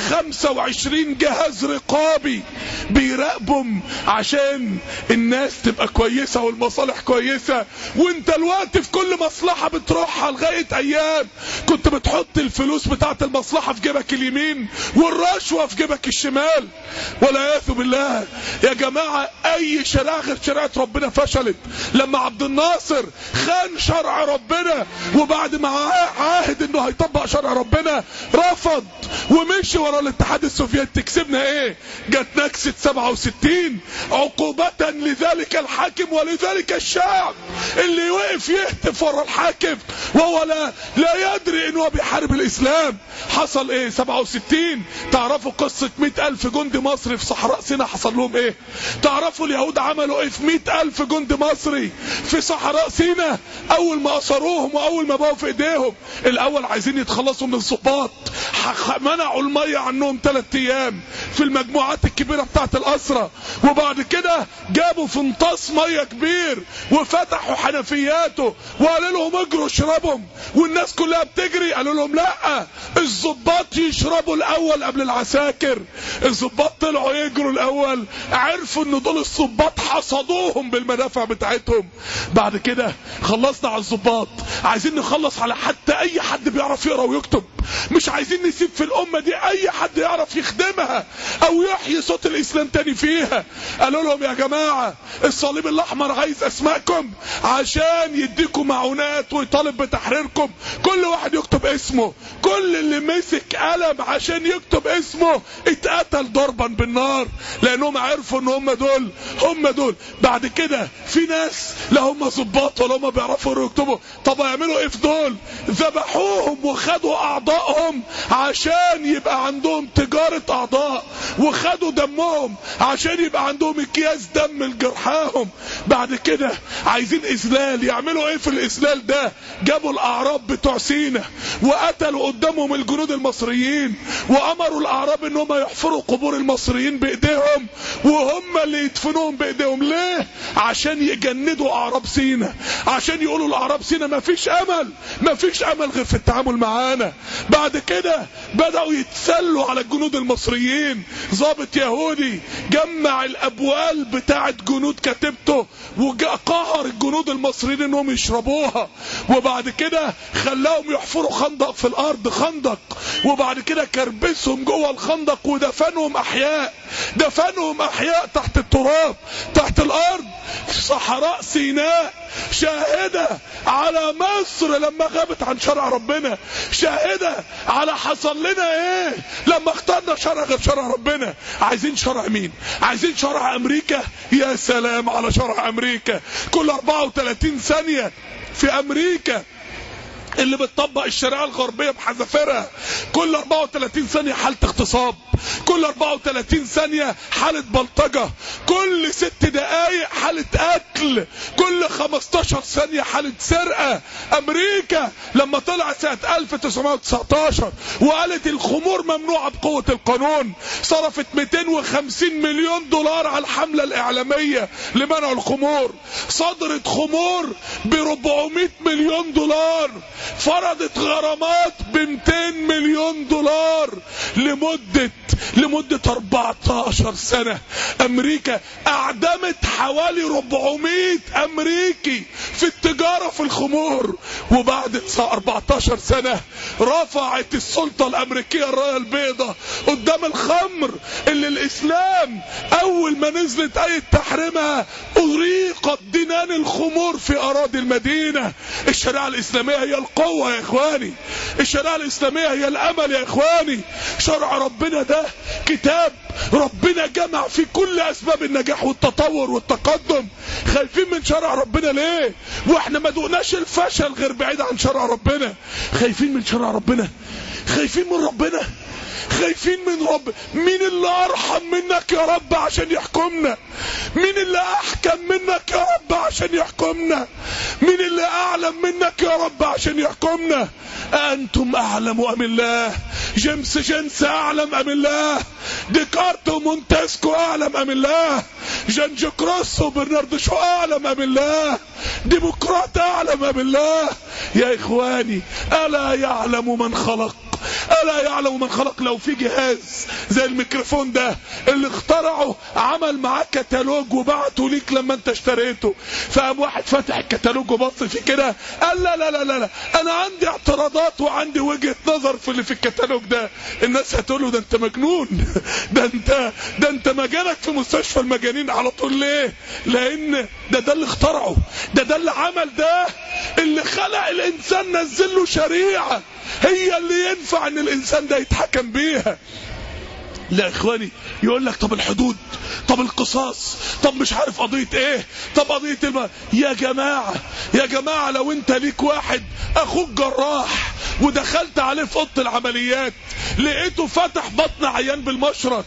25 جهاز رقابي بيراقبهم عشان الناس تبقى كويسة والمصالح كويسة، وانت الوقت في كل مصلحة بتروحها لغاية ايام كنت بتحط الفلوس بتاعت المصلحة في جيبك اليمين والرشوة في جيبك الشمال. والعياذ بالله يا جماعة اي شريعة غير شريعة ربنا فشلت. لما عبد الناصر خان شرع ربنا وبعد ما عاهد انه هيطبق شرع ربنا رفض ومشي ورا الاتحاد السوفيتي، كسبنا ايه؟ جت نكسة 67 عقوبة لذلك الحاكم ولذلك الشعب اللي وقف يهتف ورا الحاكم وهو لا يدري انه بيحارب الاسلام. حصل ايه 67؟ تعرفوا قصة 100,000 جندي مصري في صحراء سيناء حصل لهم ايه؟ تعرفوا اليهود عملوا ايه في 100,000 جندي مصري في صحراء سيناء اول ما اصروهم واول ما بقوا في ايديهم؟ الاول عايزين يتخلصوا من الضباط، منعوا المية عنهم 3 ايام في المجموعات الكبيرة بتاعت الاسرة، وبعد كده جابوا فنطاس مية كبير وفتحوا حنفياته وقالوا لهم اجروا اشربهم، والناس كلها بتجري. قالوا لهم لا، الضباط يشربوا الاول قبل العساكر. الضباط طلعوا يجروا الاول، عرفوا ان دول الضباط حصدوهم بالمدافع بتاعتهم. بعد كده خلصنا على الضباط، عايزين نخلص على حتى اي حد بيعرف يقرا ويكتب، مش عايزين نسيب في الامه دي اي حد يعرف يخدمها او يحيي صوت الاسلام تاني فيها. قالوا لهم يا جماعه الصليب الاحمر عايز اسمائكم عشان يديكم معونات ويطالب بتحريركم، كل واحد يكتب اسمه. كل اللي مسك قلم عشان يكتب اسمه اتقتل ضربا بالنار، لانهم عرفوا ان هم دول. بعد كده في ناس لا هم ضباط ولا هم بيعرفوا يكتبوا. طب يعملوا ايه في دول؟ ذبحوهم وخدوا اعضائهم عشان يبقى عندهم تجارة اعضاء، وخدوا دمهم عشان يبقى عندهم اكياس دم لجرحاهم. بعد كده عايزين اذلال، يعملوا ايه في الاذلال ده؟ جابوا الاعراب بتوع سينا وقتلوا قدامهم الجنود المصريين، وامروا الاعراب ان هم يحفروا قبور المصريين بايديهم وهم اللي يدفنوهم بايديهم. ليه؟ عشان يجندوا اعراب سينا، عشان يقولوا الاعراب سينا مفيش امل غير في التعامل معانا. بعد كده بدأوا يتسلوا على الجنود المصريين. ضابط يهودي جمع الابوال بتاعت جنود كتيبته وقهر الجنود المصريين انهم يشربوها، وبعد كده خلاهم يحفروا خندق في الارض، خندق، وبعد كده كربسهم جوه الخندق ودفنهم احياء تحت التراب، تحت الارض. صحراء سيناء شاهدة على مصر لما غابت عن شرع ربنا، شاهدة على حصل لنا ايه لما اخترنا شرع غير شرع ربنا. عايزين شرع مين؟ عايزين شرع امريكا؟ يا سلام على شرع امريكا. كل 34 ثانية في امريكا اللي بتطبق الشريعة الغربية بحذافيرها، كل 34 ثانية حالة اغتصاب، كل 34 ثانية حالة بلطجة، كل 6 دقايق حالة قتل، كل 15 ثانية حالة سرقة. امريكا لما طلع سنة 1919 وقالت الخمور ممنوعة بقوة القانون، صرفت 250 مليون دولار على الحملة الاعلامية لمنع الخمور، صدرت خمور ب400 مليون دولار، فرضت غرامات ب200 مليون دولار لمدة 14 سنة. امريكا اعدمت حوالي 400 امريكي في التجارة في الخمور، وبعد 14 سنة رفعت السلطة الامريكية الراية البيضاء قدام الخمر اللي الاسلام اول ما نزلت اية تحريمها اريقت دينان الخمور في اراضي المدينة. الشريعة الاسلامية هي القوة يا اخواني، الشريعة الاسلامية هي الامل يا اخواني. شرع ربنا ده كتاب ربنا جمع فيه كل اسباب النجاح والتطور والتقدم. خايفين من شرع ربنا ليه؟ واحنا ما دقناش الفشل غير بعيد عن شرع ربنا. خايفين من شرع ربنا، خايفين من ربنا، خايفين من رب. مين اللي ارحم منك يا رب عشان يحكمنا؟ مين اللي احكم منك يا رب عشان يحكمنا؟ مين اللي اعلم منك يا رب عشان يحكمنا؟ انتم اعلم ام الله؟ جيمس اعلم ام الله؟ ديكارت ومونتسكو اعلم ام الله؟ جان جاك روسو وبرنارد شو اعلم ام الله؟ ديمقراط اعلم ام الله؟ يا اخواني الا يعلم من خلق؟ ألا يعلم من خلق؟ لو في جهاز زي الميكروفون ده اللي اخترعه عمل معاه كتالوج وبعته ليك لما انت اشتريته، فقام واحد فتح الكتالوج وبص فيه كده قال لا لا لا لا انا عندي اعتراضات وعندي وجهة نظر في اللي في الكتالوج ده، الناس هتقول له ده انت مجنون، ده انت مجانك في مستشفى المجانين على طول. ليه؟ لان ده اللي اخترعه، ده اللي عمل، ده اللي خلق الانسان، نزل له شريعة هي اللي ينفع ان الانسان ده يتحكم بيها. لا اخواني يقول لك طب الحدود، طب القصاص، طب مش عارف قضية ايه، طب قضية يا جماعة لو انت ليك واحد اخوك جراح ودخلت عليه في اوضه العمليات لقيته فتح بطن عيان بالمشرط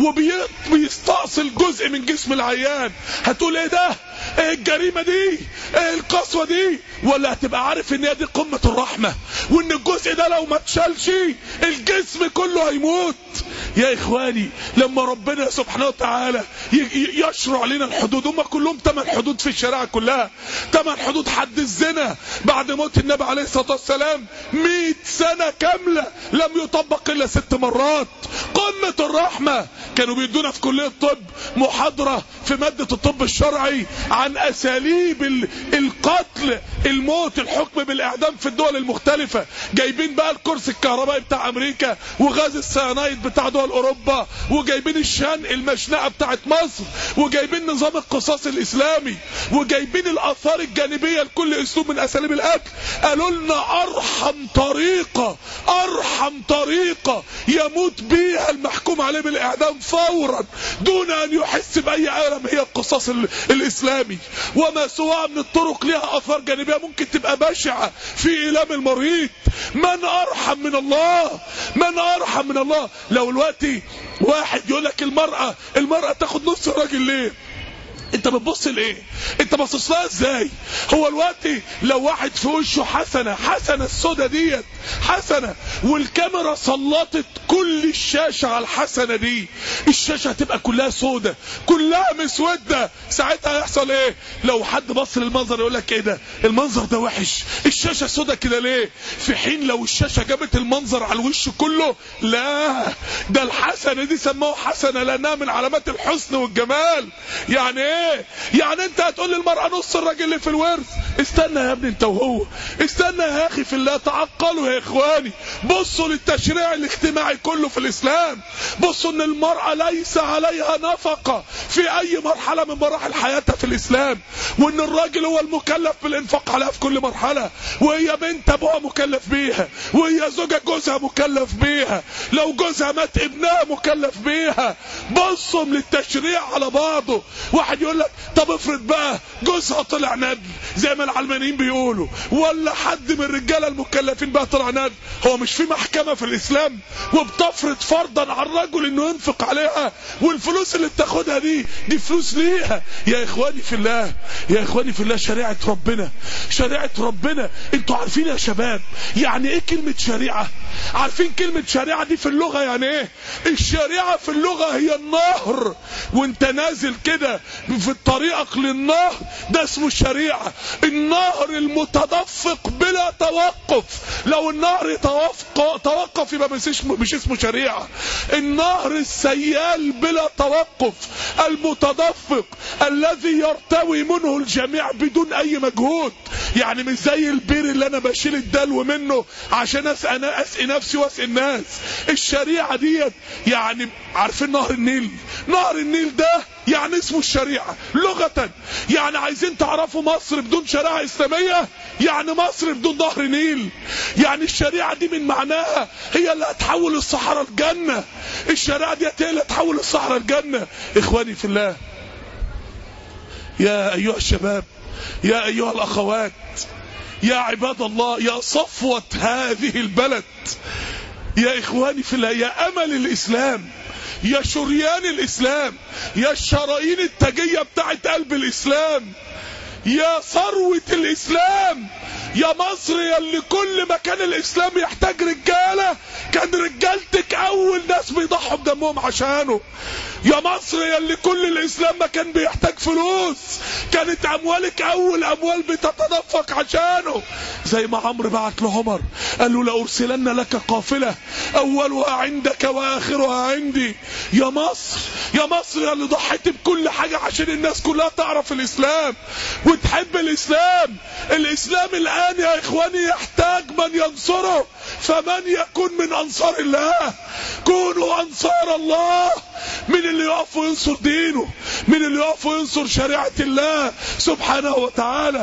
وبيستأصل جزء من جسم العيان، هتقول ايه ده؟ ايه الجريمة دي؟ ايه القسوة دي؟ ولا هتبقى عارف ان دي قمة الرحمة وان الجزء ده لو ما اتشالش الجسم كله هيموت؟ يا اخواني لما ربنا سبحانه وتعالى يشرع لنا الحدود، هم كلهم 8 حدود في الشريعة كلها، 8 حدود. حد الزنا بعد موت النبي عليه الصلاة والسلام 100 سنة كاملة لم يطبق الا 6 مرات. قمة الرحمة. كانوا بيدونا في كلية الطب محاضرة في مادة الطب الشرعي عن اساليب القتل، الموت، الحكم بالاعدام في الدول المختلفة، جايبين بقى الكرسي الكهربائي بتاع امريكا وغاز السيانايد بتاع دول اوروبا، وجايبين الشنق المشنقة بتاعت مصر، وجايبين نظام القصاص الاسلامي، وجايبين الاثار الجانبية لكل اسلوب من اساليب القتل. قالوا لنا ارحم طريقة يموت بيها المحكوم عليه بالاعدام فورا دون ان يحس باي الم هي القصاص الاسلامي، وما سواها من الطرق لها اثار جانبية ممكن تبقى بشعة في إيلام المريض. من أرحم من الله؟ من أرحم من الله؟ لو الوقت واحد يقولك المرأة تاخد نص الراجل ليه؟ انت بتبص لايه؟ انت باصص لها ازاي؟ هو الوقت لو واحد في وشه حسنه السودا ديت حسنه، والكاميرا سلطت كل الشاشه على الحسنه دي، الشاشه هتبقى كلها سودا، كلها مسوده. ساعتها هيحصل ايه؟ لو حد بص للمنظر يقول لك ايه ده؟ المنظر ده وحش، الشاشه سودا كده ليه؟ في حين لو الشاشه جابت المنظر على الوش كله، لا ده الحسنه دي سموها حسنه لانها من علامات الحسن والجمال. يعني ايه؟ يعني انت هتقول للمرأة نص الراجل اللي في الورث؟ استنى يا ابني انت وهو، استنى يا اخي في الله، تعقلوا يا اخواني، بصوا للتشريع الاجتماعي كله في الاسلام، بصوا ان المرأة ليس عليها نفقة في اي مرحلة من مراحل حياتها في الاسلام، وان الراجل هو المكلف بالانفاق عليها في كل مرحلة، وهي بنت ابوها مكلف بيها، وهي زوجة جوزها مكلف بيها، لو جوزها مات ابنها مكلف بيها. بصوا للتشريع على بعضه. واحد يقول لك طب افرض بقى جوزها طلع ندل زي ما العلمانيين بيقولوا، ولا حد من الرجاله المكلفين بقى طلع ندل، هو مش في محكمه في الاسلام وبتفرض فرضا على الرجل انه ينفق عليها، والفلوس اللي بتاخدها دي فلوس ليها؟ يا اخواني في الله، يا اخواني في الله، شريعه ربنا، شريعه ربنا. انتوا عارفين يا شباب يعني ايه كلمه شريعه؟ عارفين كلمه شريعه دي في اللغه يعني ايه؟ الشريعه في اللغه هي النهر، وانت نازل كده في طريقك للنهر ده اسمه الشريعة. النهر المتدفق بلا توقف، لو النهر توقف يبقى مش اسمه شريعة. النهر السيال بلا توقف المتدفق الذي يرتوي منه الجميع بدون اي مجهود، يعني مش زي البير اللي انا بشيل الدلو منه عشان اسقي نفسي واسقي الناس. الشريعة ديت يعني عارفين نهر النيل؟ نهر النيل ده يعني اسمه الشريعة لغة. يعني عايزين تعرفوا مصر بدون شريعة اسلامية؟ يعني مصر بدون نهر نيل. يعني الشريعة دي من معناها هي اللي هتحول الصحراء الجنة، الشريعة دي هي اللي هتحول الصحراء الجنة. اخواني في الله، يا ايها الشباب، يا ايها الاخوات، يا عباد الله، يا صفوة هذه البلد، يا اخواني في الله، يا امل الاسلام، يا شريان الاسلام، يا الشرايين التاجية بتاعت قلب الاسلام، يا ثروة الاسلام، يا مصر يا اللي كل ما كان الاسلام يحتاج رجالة كان رجالتك اول ناس بيضحوا بدمهم عشانه. يا مصر يا اللي كل الاسلام ما كان بيحتاج فلوس كانت اموالك اول اموال بتتدفق عشانه. زي ما عمرو بعت لعمر قال له لأرسلن لك قافلة اولها عندك واخرها عندي. يا مصر، يا مصر يا اللي ضحيت بكل حاجة عشان الناس كلها تعرف الاسلام وتحب الاسلام. الاسلام الان يا اخواني يحتاج من ينصره، فمن يكون من انصار الله؟ كونوا انصار الله. من اللي يقف وينصر دينه، من اللي يقف وينصر شريعة الله سبحانه وتعالى.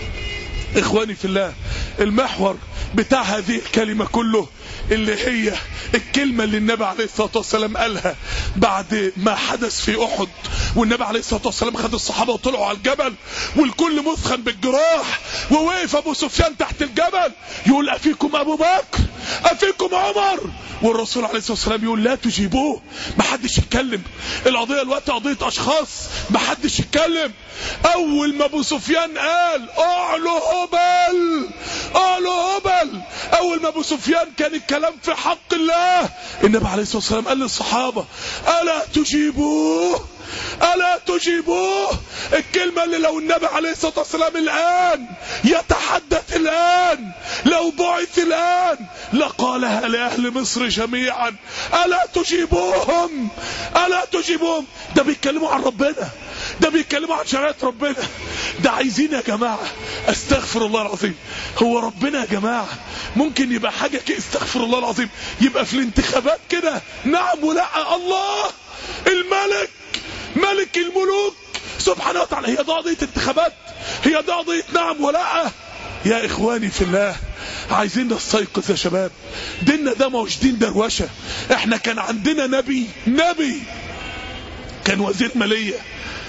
اخواني في الله، المحور بتاع هذه الكلمة كله اللي هي الكلمة اللي النبي عليه الصلاة والسلام قالها بعد ما حدث في احد، والنبي عليه الصلاة والسلام خد الصحابة وطلعوا على الجبل والكل مثخن بالجراح، ووقف ابو سفيان تحت الجبل يقول افيكم ابو بكر، افيكم عمر، والرسول عليه الصلاة والسلام يقول لا تجيبوه، ما حدش يتكلم. القضية الوقت قضية اشخاص، ما حدش يتكلم. اول ما ابو سفيان قال اعلو هبل، اعلو هبل، اول ما ابو سفيان كان الكلام في حق الله، النبي عليه الصلاة والسلام قال للصحابة الا تجيبوه، الا تجيبوه. الكلمة اللي لو النبي عليه الصلاة والسلام الان يتحدث الان، لو بعث الان لقالها لاهل مصر جميعا، الا تجيبوهم، الا تجيبوهم. ده بيتكلموا عن ربنا، ده بيتكلموا عن شريعة ربنا، ده عايزين يا جماعة. استغفر الله العظيم، هو ربنا يا جماعة ممكن يبقى حاجة كده؟ استغفر الله العظيم، يبقى في الانتخابات كده نعم ولا؟ الله الملك، ملك الملوك سبحانه وتعالى، هي ده قضية انتخابات؟ هي ده قضية نعم ولا؟ يا اخواني في الله، عايزين نستيقظ يا شباب. ديننا ده مش دين دروشة. احنا كان عندنا نبي كان وزير مالية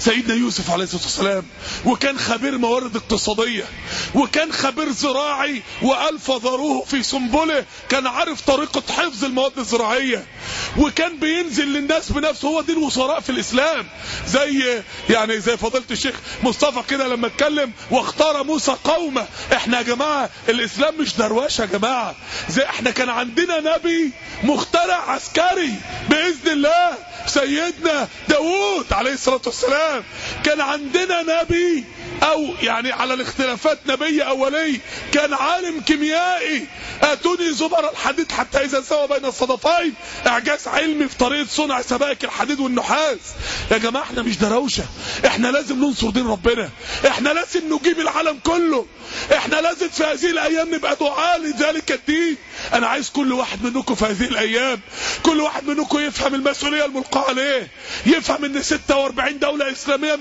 سيدنا يوسف عليه الصلاة والسلام، وكان خبير موارد اقتصادية، وكان خبير زراعي، وقال فذروه في سنبله، كان عارف طريقة حفظ المواد الزراعية، وكان بينزل للناس بنفسه. هو دي الوزراء في الإسلام، زي فضيلة الشيخ مصطفى كده لما اتكلم واختار موسى قومه. احنا يا جماعة الإسلام مش درواشة يا جماعة، زي احنا كان عندنا نبي مخترع عسكري بإذن الله، سيدنا داود عليه الصلاة والسلام. كان عندنا نبي، او يعني على الاختلافات نبي او ولي، كان عالم كيميائي. اتوني زبر الحديد حتى اذا سوى بين الصدفين، اعجاز علمي في طريقة صنع سبائك الحديد والنحاس. يا جماعة احنا مش دروشة، احنا لازم ننصر دين ربنا، احنا لازم نجيب العالم كله، احنا لازم في هذه الايام نبقى دعاء لذلك الدين. انا عايز كل واحد منكم في هذه الايام، كل واحد منكم يفهم المسؤولية الملقاة عليه، يفهم ان 46 دولة اسلامية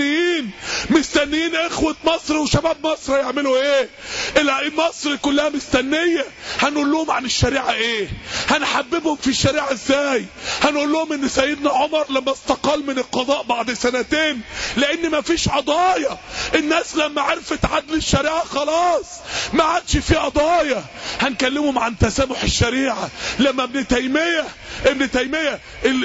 مستنيين اخوة مصر وشباب مصر يعملوا ايه. مصر كلها مستنية. هنقول لهم عن الشريعة ايه، هنحببهم في الشريعة ازاي. هنقول لهم ان سيدنا عمر لما استقال من القضاء بعد 2 سنين لان ما فيش قضايا، الناس لما عرفت عدل الشريعة خلاص ما عادش في قضايا. هنكلمهم عن تسامح الشريعة. لما ابن تيمية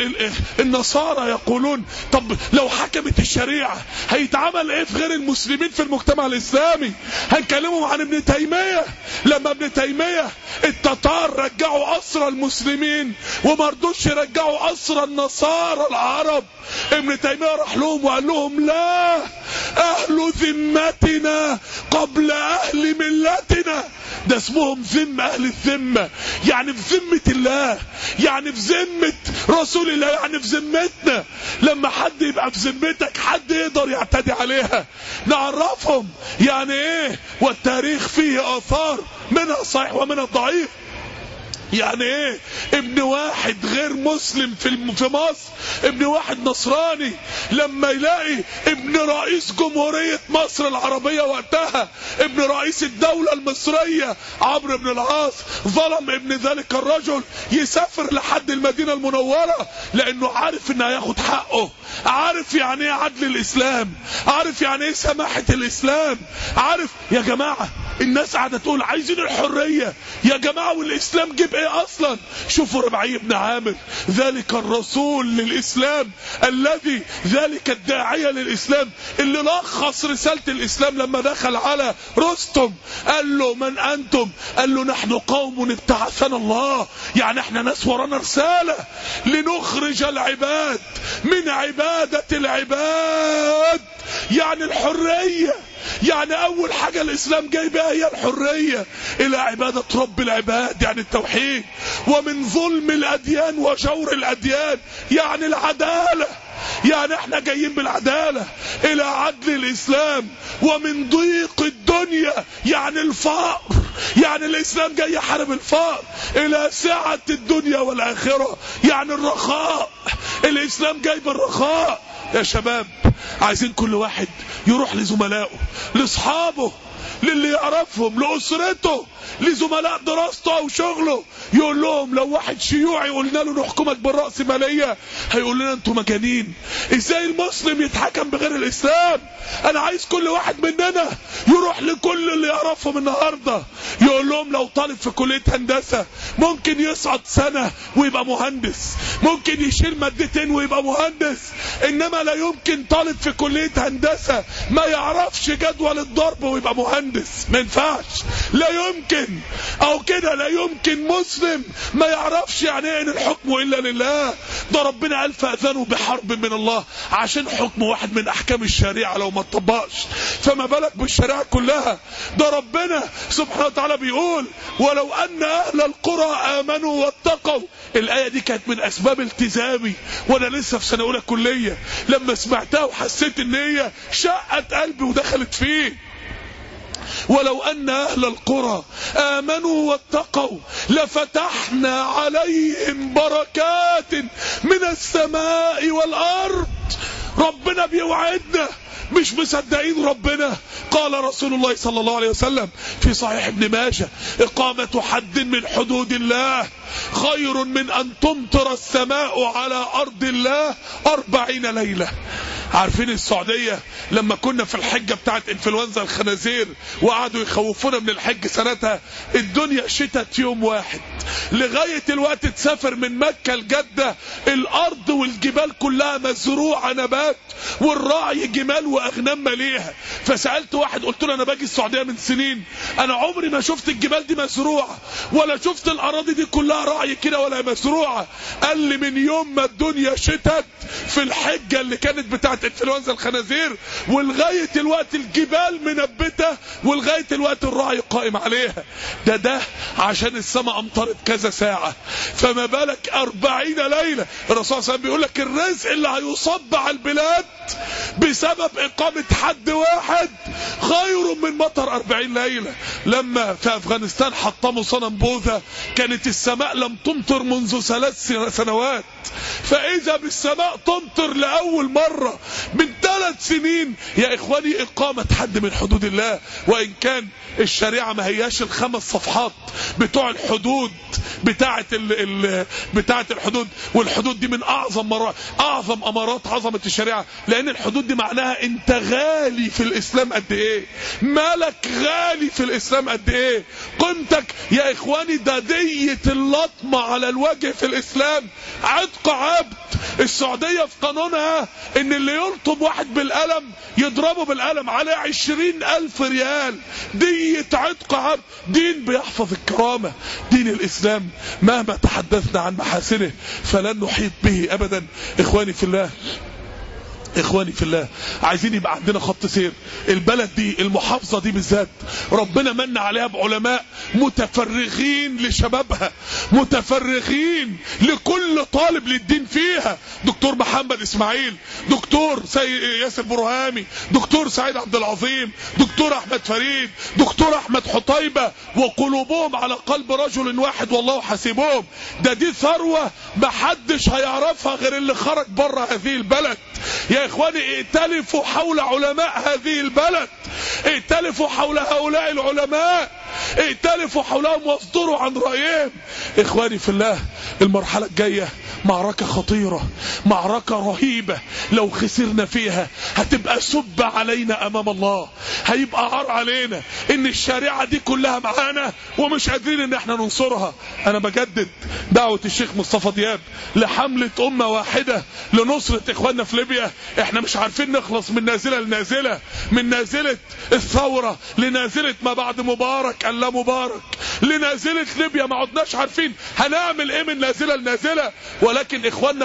النصارى يقولون طب لو حكمت الشريعة هيتعمل ايه في غير المسلمين في المجتمع الاسلامي. هنكلمهم عن ابن تيمية لما ابن تيمية التتار رجعوا اسرى المسلمين وما رضوش يرجعوا اسرى النصارى العرب. ابن تيمية راح لهم وقال لهم لا، اهل ذمتنا قبل اهل ملتنا. ده اسمهم ذمة، اهل الذمة، يعني في ذمة الله، يعني في ذمة رسول الله، يعني في ذمتنا. لما حد يبقى في ذمتك حد يقدر يعتدي عليها. نعرفهم يعني ايه والتاريخ فيه اثار منها صحيح ومنها ضعيف. يعني ايه ابن واحد غير مسلم في مصر، ابن واحد نصراني لما يلاقي ابن رئيس جمهورية مصر العربية وقتها، ابن رئيس الدولة المصرية عمرو بن العاص، ظلم ابن ذلك الرجل، يسافر لحد المدينة المنورة لانه عارف انه هياخد حقه، عارف يعني ايه عدل الاسلام، عارف يعني ايه سماحة الاسلام، عارف. يا جماعة الناس قاعدة تقول عايزين الحرية. يا جماعة والاسلام جيب ايه اصلا؟ شوفوا ربعي بن عامر، ذلك الرسول للاسلام الذي ذلك الداعية للاسلام اللي لخص رسالة الاسلام لما دخل على رستم قال له من انتم؟ قال له نحن قوم ابتعثنا الله، يعني احنا ناس ورانا رسالة لنخرج العباد من عبادة العباد، يعني الحرية. يعني اول حاجة الاسلام جاي بها هي الحرية الى عبادة رب العباد، يعني التوحيد، ومن ظلم الاديان وجور الاديان، يعني العدالة، يعني احنا جايين بالعدالة الى عدل الاسلام، ومن ضيق الدنيا يعني الفقر، يعني الاسلام جاي يحارب الفقر، الى سعة الدنيا والاخرة يعني الرخاء، الاسلام جاي بالرخاء. يا شباب عايزين كل واحد يروح لزملائه، لاصحابه، للي يعرفهم، لأسرته، لزملاء دراسته او شغله، يقول لهم لو واحد شيوعي قلنا له نحكمك بالرأسمالية هيقول لنا انتوا مجانين، ازاي المسلم يتحكم بغير الاسلام؟ انا عايز كل واحد مننا يروح لكل اللي يعرفهم النهاردة يقول لهم لو طالب في كلية هندسة ممكن يصعد سنة ويبقى مهندس، ممكن يشيل مادتين ويبقى مهندس، انما لا يمكن طالب في كلية هندسة ما يعرفش جدول الضرب ويبقى مهندس، ما ينفعش، لا يمكن. او كده لا يمكن مسلم ما يعرفش يعني ايه ان الحكم الا لله. ده ربنا قال فاذنوا بحرب من الله عشان حكم واحد من احكام الشريعة لو ما اتطبقش، فما بالك بالشريعة كلها. ده ربنا سبحانه وتعالى بيقول ولو ان اهل القرى امنوا واتقوا. الايه دي كانت من اسباب التزامي وانا لسه في سنة اولى كلية، لما سمعتها وحسيت ان هي شقت قلبي ودخلت فيه. ولو أن أهل القرى آمنوا واتقوا لفتحنا عليهم بركات من السماء والأرض. ربنا بيوعدنا، مش مصدقين ربنا. قال رسول الله صلى الله عليه وسلم في صحيح ابن ماجه إقامة حد من حدود الله خير من أن تمطر السماء على أرض الله 40 ليلة. عارفين السعودية لما كنا في الحجة بتاعت انفلونزا الخنازير وقعدوا يخوفونا من الحج سنتها، الدنيا شتت يوم واحد. لغاية الوقت تسافر من مكة لجدة الارض والجبال كلها مزروعة نبات، والراعي جمال واغنام مليها. فسألت واحد قلت له انا باجي السعودية من سنين، انا عمري ما شفت الجبال دي مزروعة ولا شفت الاراضي دي كلها راعي كده ولا مزروعة. قال لي من يوم ما الدنيا شتت في الحجة اللي كانت بتاعت انفلونزا الخنازير ولغاية الوقت الجبال منبتة ولغاية الوقت الراعي قائم عليها. ده عشان السماء امطرت كذا ساعة، فما بالك 40 ليلة. الرسول صلى الله عليه وسلم بيقول لك الرزق اللي هيصب على البلاد بسبب اقامة حد واحد خير من مطر 40 ليلة. لما في افغانستان حطموا صنم بوذا كانت السماء لم تمطر منذ 3 سنوات، فاذا بالسماء تمطر لاول مرة من 3 سنين. يا اخواني اقامة حد من حدود الله، وان كان الشريعة ما هياش ال5 صفحات بتوع الحدود بتاعة الحدود، والحدود دي من اعظم امارات عظمة الشريعة، لان الحدود دي معناها انت غالي في الاسلام قد ايه، مالك غالي في الاسلام قد ايه، قيمتك يا اخواني. ده دية اللطمة على الوجه في الاسلام عتق عبد. السعودية في قانونها ان اللي يلطم واحد بالقلم يضربه بالقلم على 20,000 ريال، دية عتق عبد. دين بيحفظ الكرامة، دين الاسلام مهما تحدثنا عن محاسنه فلن نحيط به ابدا. اخواني في الله عايزين يبقى عندنا خط سير. البلد دي المحافظة دي بالذات ربنا من عليها بعلماء متفرغين لشبابها، متفرغين لكل طالب للدين فيها. دكتور محمد اسماعيل، دكتور ياسر برهامي، دكتور سعيد عبد العظيم، دكتور احمد فريد، دكتور احمد حطيبة، وقلوبهم على قلب رجل واحد والله حسيبهم. دي ثروة محدش هيعرفها غير اللي خرج بره هذه البلد. يا اخواني ائتلفوا حول علماء هذه البلد، ائتلفوا حول هؤلاء العلماء، ائتلفوا حولهم واصدروا عن رأيهم. اخواني في الله المرحلة الجاية معركة خطيرة، معركة رهيبة. لو خسرنا فيها هتبقى سب علينا امام الله، هيبقى عار علينا ان الشريعة دي كلها معانا ومش قادرين ان احنا ننصرها. انا بجدد دعوة الشيخ مصطفى دياب لحملة امة واحدة لنصرة اخواننا في ليبيا. احنا مش عارفين نخلص من نازلة لنازلة، من نازلة الثورة لنازلة ما بعد مبارك ألا مبارك لنازلة ليبيا. ما عدناش عارفين هنعمل ايه من نازلة لنازلة، ولكن اخواننا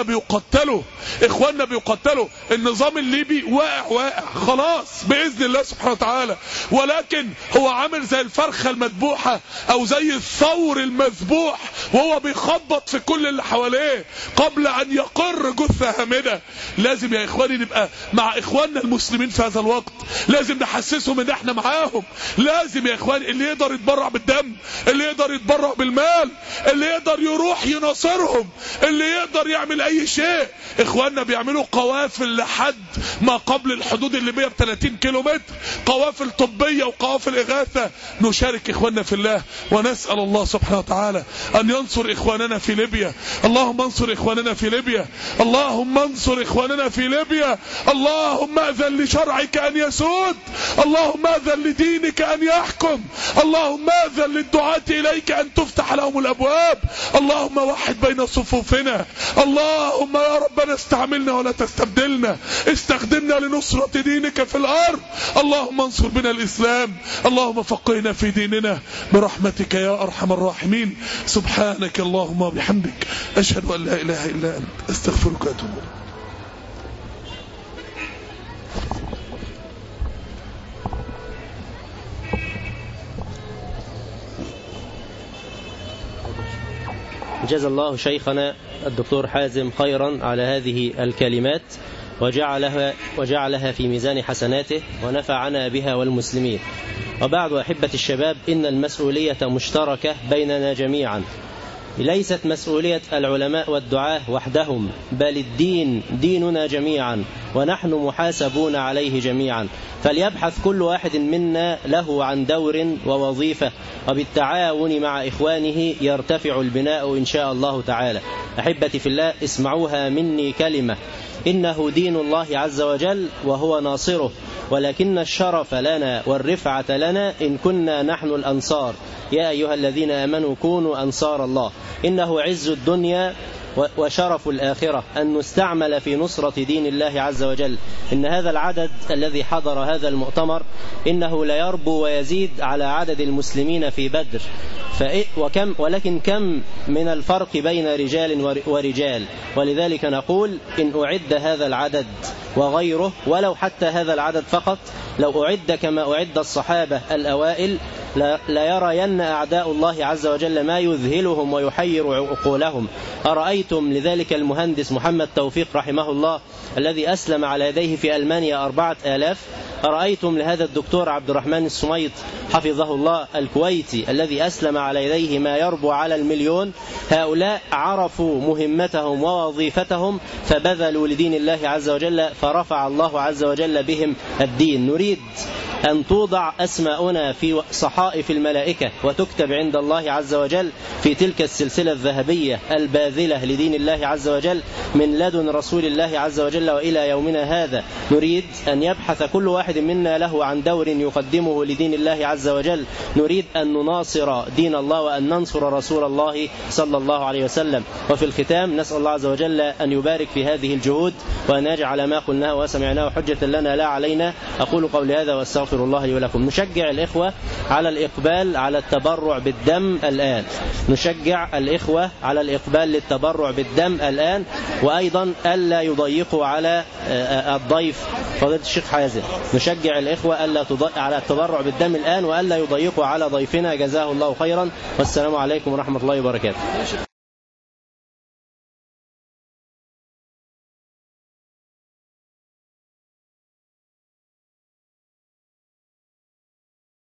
بيقتلوا. النظام الليبي واقع خلاص بإذن الله سبحانه وتعالى، ولكن هو عامل زي الفرخة المذبوحة او زي الثور المذبوح وهو بيخبط في كل اللي حواليه قبل ان يقر جثة هامدة. لازم يا اخواني نبقى مع اخواننا المسلمين في هذا الوقت، لازم نحسسهم ان احنا معاهم. لازم يا اخواني اللي يقدر يتبرع بالدم، اللي يقدر يتبرع بالمال، اللي يقدر يروح يناصرهم، اللي يقدر يعمل اي شيء. اخواننا بيعملوا قوافل لحد ما قبل الحدود الليبية ب30 كيلومتر، قوافل طبية وقوافل اغاثة. نشارك اخواننا في الله ونسأل الله سبحانه وتعالى ان ينصر اخواننا في ليبيا. اللهم انصر اخواننا في ليبيا، اللهم انصر اخواننا في ليبيا. اللهم اذن لشرعك ان يسود، اللهم اذن لدينك ان يحكم، اللهم اذن للدعاة اليك ان تفتح لهم الابواب. اللهم وحد بين صفوفنا، اللهم يا ربنا استعملنا ولا تستبدلنا، استخدمنا لنصرة دينك في الارض. اللهم انصر بنا الاسلام، اللهم فقهنا في ديننا برحمتك يا ارحم الراحمين. سبحانك اللهم وبحمدك اشهد ان لا اله الا انت استغفرك واتوب اليك. جزا الله شيخنا الدكتور حازم خيرا على هذه الكلمات وجعلها في ميزان حسناته ونفعنا بها والمسلمين. وبعد أحبة الشباب، إن المسؤولية مشتركة بيننا جميعا، ليست مسؤولية العلماء والدعاة وحدهم، بل الدين ديننا جميعا ونحن محاسبون عليه جميعا. فليبحث كل واحد منا له عن دور ووظيفة، وبالتعاون مع إخوانه يرتفع البناء إن شاء الله تعالى. أحبتي في الله، اسمعوها مني كلمة: إنه دين الله عز وجل وهو ناصره، ولكن الشرف لنا والرفعة لنا إن كنا نحن الأنصار. يا أيها الذين آمنوا كونوا أنصار الله. إنه عز الدنيا وشرف الآخرة أن نستعمل في نصرة دين الله عز وجل. إن هذا العدد الذي حضر هذا المؤتمر إنه لا يربو ويزيد على عدد المسلمين في بدر، ولكن كم من الفرق بين رجال ورجال. ولذلك نقول إن أعد هذا العدد وغيره، ولو حتى هذا العدد فقط، لو أعد كما أعد الصحابة الأوائل لا يرين أعداء الله عز وجل ما يذهلهم ويحير عقولهم. أرأيتم لذلك المهندس محمد توفيق رحمه الله الذي أسلم على يديه في ألمانيا 4000؟ أرأيتم لهذا الدكتور عبد الرحمن السميط حفظه الله الكويتي الذي أسلم على يديه ما يربو على 1,000,000؟ هؤلاء عرفوا مهمتهم ووظيفتهم فبذلوا لدين الله عز وجل، فرفع الله عز وجل بهم الدين. نريد أن توضع أسماؤنا في صحائف الملائكة وتكتب عند الله عز وجل في تلك السلسلة الذهبية الباذلة لدين الله عز وجل من لدن رسول الله عز وجل وإلى يومنا هذا. نريد أن يبحث كل واحد منا له عن دور يقدمه لدين الله عز وجل. نريد أن نناصر دين الله وأن ننصر رسول الله صلى الله عليه وسلم. وفي الختام نسأل الله عز وجل أن يبارك في هذه الجهود وأن يجعل ما قلناه وسمعناه حجة لنا لا علينا. أقول قولي هذا واستغفر الله لي ولكم. نشجع الإخوة على الإقبال على التبرع بالدم الآن. نشجع الإخوة على الإقبال للتبرع بالدم الآن، وأيضا ألا يضيقوا على الضيف فضيلة الشيخ حازم. نشجع الإخوة على التبرع بالدم الآن وألا يضيقوا على ضيفنا، جزاه الله خيرا، والسلام عليكم ورحمة الله وبركاته.